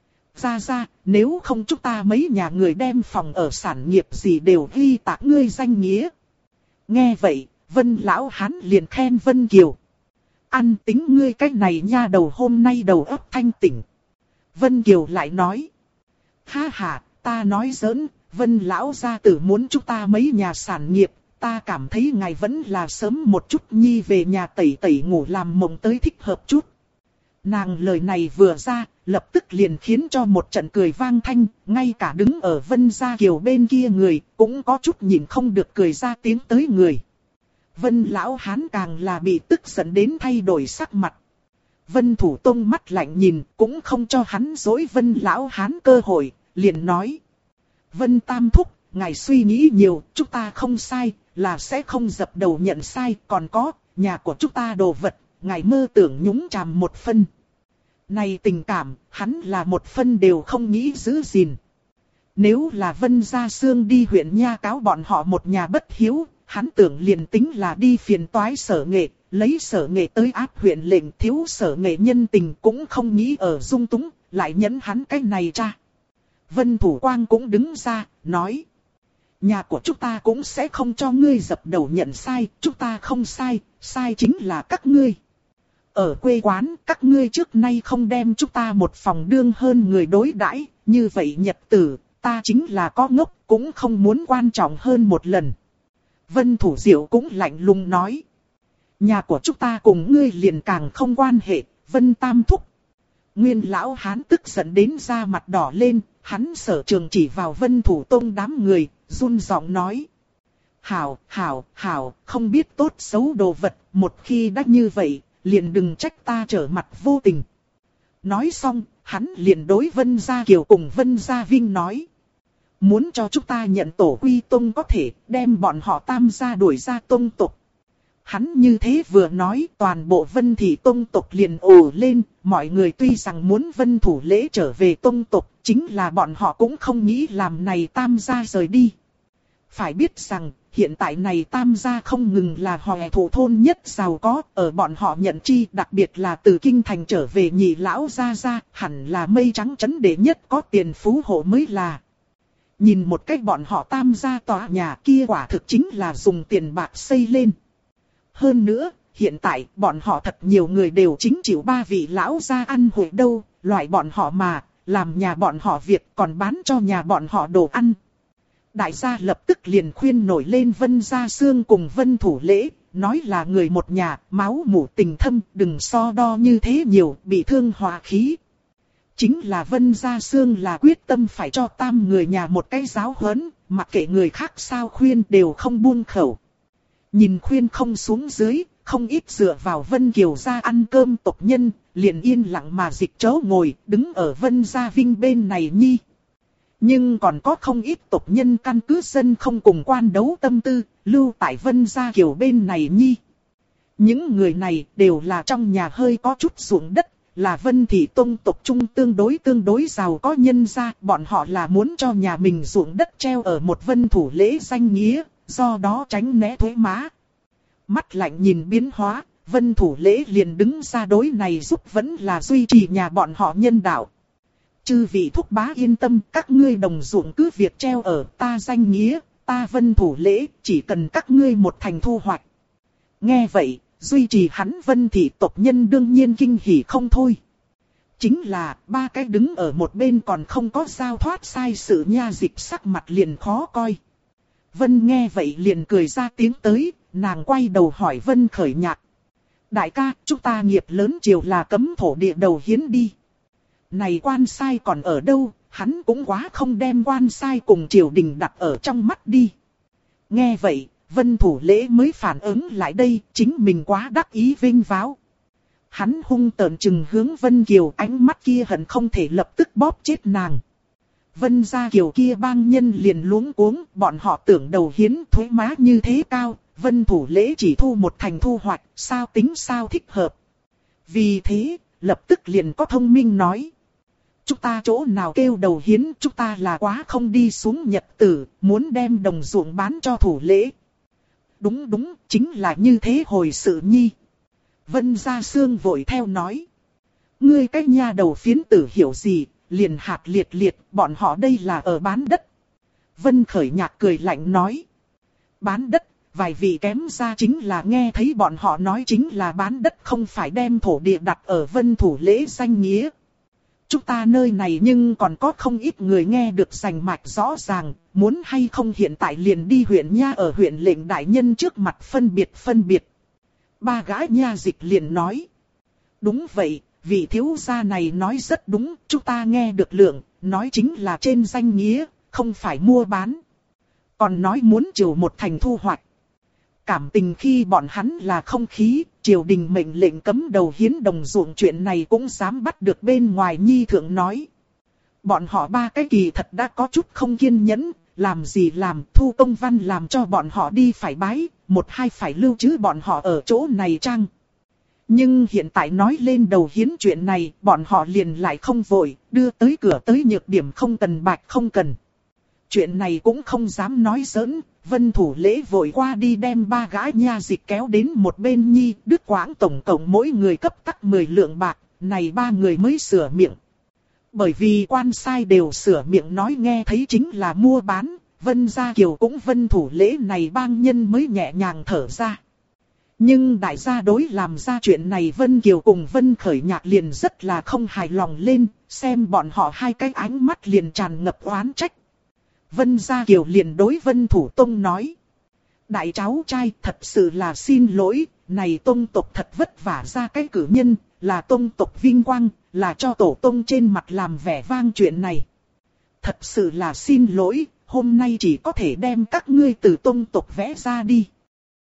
Ra, nếu không chúng ta mấy nhà người đem phòng ở sản nghiệp gì đều ghi tạc ngươi danh nghĩa. Nghe vậy, Vân Lão Hán liền khen Vân Kiều. Ăn tính ngươi cái này nha đầu hôm nay đầu óc thanh tỉnh. Vân Kiều lại nói. Ha ha, ta nói giỡn, Vân Lão gia tử muốn chúng ta mấy nhà sản nghiệp, ta cảm thấy ngài vẫn là sớm một chút nhi về nhà tẩy tẩy ngủ làm mộng tới thích hợp chút. Nàng lời này vừa ra, lập tức liền khiến cho một trận cười vang thanh, ngay cả đứng ở Vân Gia Kiều bên kia người, cũng có chút nhìn không được cười ra tiếng tới người. Vân Lão Hán càng là bị tức giận đến thay đổi sắc mặt. Vân Thủ Tông mắt lạnh nhìn, cũng không cho hắn dối Vân Lão Hán cơ hội, liền nói. Vân Tam Thúc, ngài suy nghĩ nhiều, chúng ta không sai, là sẽ không dập đầu nhận sai, còn có, nhà của chúng ta đồ vật, ngài mơ tưởng nhúng chàm một phân. Này tình cảm, hắn là một phân đều không nghĩ giữ gìn. Nếu là Vân Gia Sương đi huyện nha cáo bọn họ một nhà bất hiếu, hắn tưởng liền tính là đi phiền toái Sở Nghệ, lấy Sở Nghệ tới áp huyện lệnh, thiếu Sở Nghệ nhân tình cũng không nghĩ ở dung túng, lại nhẫn hắn cái này cha. Vân Thủ Quang cũng đứng ra, nói. Nhà của chúng ta cũng sẽ không cho ngươi dập đầu nhận sai, chúng ta không sai, sai chính là các ngươi. Ở quê quán, các ngươi trước nay không đem chúng ta một phòng đương hơn người đối đãi, như vậy nhật tử, ta chính là có ngốc, cũng không muốn quan trọng hơn một lần. Vân Thủ Diệu cũng lạnh lùng nói. Nhà của chúng ta cùng ngươi liền càng không quan hệ, Vân Tam Thúc. Nguyên Lão Hán tức giận đến da mặt đỏ lên, hắn sở trường chỉ vào Vân Thủ Tông đám người, run giọng nói. Hảo, không biết tốt xấu đồ vật, một khi đã như vậy, liền đừng trách ta trở mặt vô tình. Nói xong, hắn liền đối Vân Gia Kiều cùng Vân Gia Vinh nói. Muốn cho chúng ta nhận tổ quy tông có thể đem bọn họ tam gia đuổi ra tông tộc. Hắn như thế vừa nói, toàn bộ Vân Thị tông tộc liền ồ lên, mọi người tuy rằng muốn Vân Thủ Lễ trở về tông tộc, chính là bọn họ cũng không nghĩ làm này Tam gia rời đi. Phải biết rằng, hiện tại này Tam gia không ngừng là Hoè Thổ thôn nhất giàu có, ở bọn họ nhận chi, đặc biệt là từ kinh thành trở về nhị lão gia, hẳn là mây trắng trấn đệ nhất có tiền phú hộ mới là. Nhìn một cách bọn họ Tam gia tòa nhà kia quả thực chính là dùng tiền bạc xây lên. Hơn nữa, hiện tại bọn họ thật nhiều người đều chính chịu ba vị lão gia ăn hội đâu, loại bọn họ mà, làm nhà bọn họ việc còn bán cho nhà bọn họ đồ ăn. Đại gia lập tức liền khuyên nổi lên Vân Gia Sương cùng Vân Thủ Lễ, nói là người một nhà, máu mủ tình thâm, đừng so đo như thế nhiều, bị thương hòa khí. Chính là Vân Gia Sương là quyết tâm phải cho tam người nhà một cái giáo huấn, mặc kệ người khác sao khuyên đều không buông khẩu. Nhìn khuyên không xuống dưới, không ít dựa vào Vân Kiều gia ăn cơm tộc nhân, liền yên lặng mà dịch chỗ ngồi, đứng ở Vân Gia Vinh bên này nhi. Nhưng còn có không ít tộc nhân căn cứ dân không cùng quan đấu tâm tư, lưu tại Vân Gia Kiều bên này nhi. Những người này đều là trong nhà hơi có chút ruộng đất, là Vân Thị tông tộc trung tương đối giàu có nhân gia, bọn họ là muốn cho nhà mình ruộng đất treo ở một Vân Thủ Lễ danh nghĩa, do đó tránh né thuế má. Mắt lạnh nhìn biến hóa, Vân Thủ Lễ liền đứng ra đối này giúp vẫn là duy trì nhà bọn họ nhân đạo. Chư vị thúc bá yên tâm, các ngươi đồng ruộng cứ việc treo ở ta danh nghĩa, ta Vân Thủ Lễ, chỉ cần các ngươi một thành thu hoạch. Nghe vậy, duy trì hắn Vân Thị tộc nhân đương nhiên kinh hỉ không thôi. Chính là, ba cái đứng ở một bên còn không có sao thoát sai sự nha dịch sắc mặt liền khó coi. Vân nghe vậy liền cười ra tiếng tới, nàng quay đầu hỏi Vân Khởi Nhạc. Đại ca, chúng ta nghiệp lớn triều là cấm thổ địa đầu hiến đi. Này quan sai còn ở đâu, hắn cũng quá không đem quan sai cùng triều đình đặt ở trong mắt đi. Nghe vậy, Vân Thủ Lễ mới phản ứng lại đây, chính mình quá đắc ý vinh váo. Hắn hung tợn chừng hướng Vân Kiều, ánh mắt kia hận không thể lập tức bóp chết nàng. Vân Gia Kiều kia bang nhân liền luống cuống, bọn họ tưởng đầu hiến thuế má như thế cao, Vân Thủ Lễ chỉ thu một thành thu hoạch, sao tính sao thích hợp. Vì thế, lập tức liền có thông minh nói. Chúng ta chỗ nào kêu đầu hiến, chúng ta là quá không đi xuống nhật tử, muốn đem đồng ruộng bán cho Thủ Lễ. Đúng, chính là như thế hồi sự nhi. Vân Gia Sương vội theo nói. Ngươi cái nha đầu phiến tử hiểu gì, liền hạt liệt, bọn họ đây là ở bán đất. Vân Khởi Nhạc cười lạnh nói. Bán đất, vài vị kém ra chính là nghe thấy bọn họ nói chính là bán đất, không phải đem thổ địa đặt ở Vân Thủ Lễ danh nghĩa. Chúng ta nơi này nhưng còn có không ít người nghe được rành mạch rõ ràng, muốn hay không hiện tại liền đi huyện nha ở huyện lệnh đại nhân trước mặt phân biệt. Ba gã nha dịch liền nói. Đúng vậy, vị thiếu gia này nói rất đúng, chúng ta nghe được lượng, nói chính là trên danh nghĩa, không phải mua bán. Còn nói muốn triều một thành thu hoạch. Cảm tình khi bọn hắn là không khí, triều đình mệnh lệnh cấm đầu hiến đồng ruộng chuyện này cũng dám bắt được bên ngoài nhi thượng nói. Bọn họ ba cái kỳ thật đã có chút không kiên nhẫn, làm gì làm, thu công văn làm cho bọn họ đi phải bái, một hai phải lưu trữ bọn họ ở chỗ này chăng. Nhưng hiện tại nói lên đầu hiến chuyện này, bọn họ liền lại không vội, đưa tới cửa tới nhược điểm không cần bạch không cần. Chuyện này cũng không dám nói giỡn, Vân Thủ Lễ vội qua đi đem ba gã nha dịch kéo đến một bên nhi, Đức Quãng tổng cộng mỗi người cấp tắc 10 lượng bạc, này ba người mới sửa miệng. Bởi vì quan sai đều sửa miệng nói nghe thấy chính là mua bán, Vân Gia Kiều cũng Vân Thủ Lễ này bang nhân mới nhẹ nhàng thở ra. Nhưng đại gia đối làm ra chuyện này Vân Kiều cùng Vân Khởi Nhạc liền rất là không hài lòng lên, xem bọn họ hai cái ánh mắt liền tràn ngập oán trách. Vân Gia Kiều liền đối Vân Thủ Tông nói. Đại cháu trai thật sự là xin lỗi, này tông tộc thật vất vả ra cái cử nhân, là tông tộc vinh quang, là cho tổ tông trên mặt làm vẻ vang chuyện này. Thật sự là xin lỗi, hôm nay chỉ có thể đem các ngươi từ tông tộc vẽ ra đi.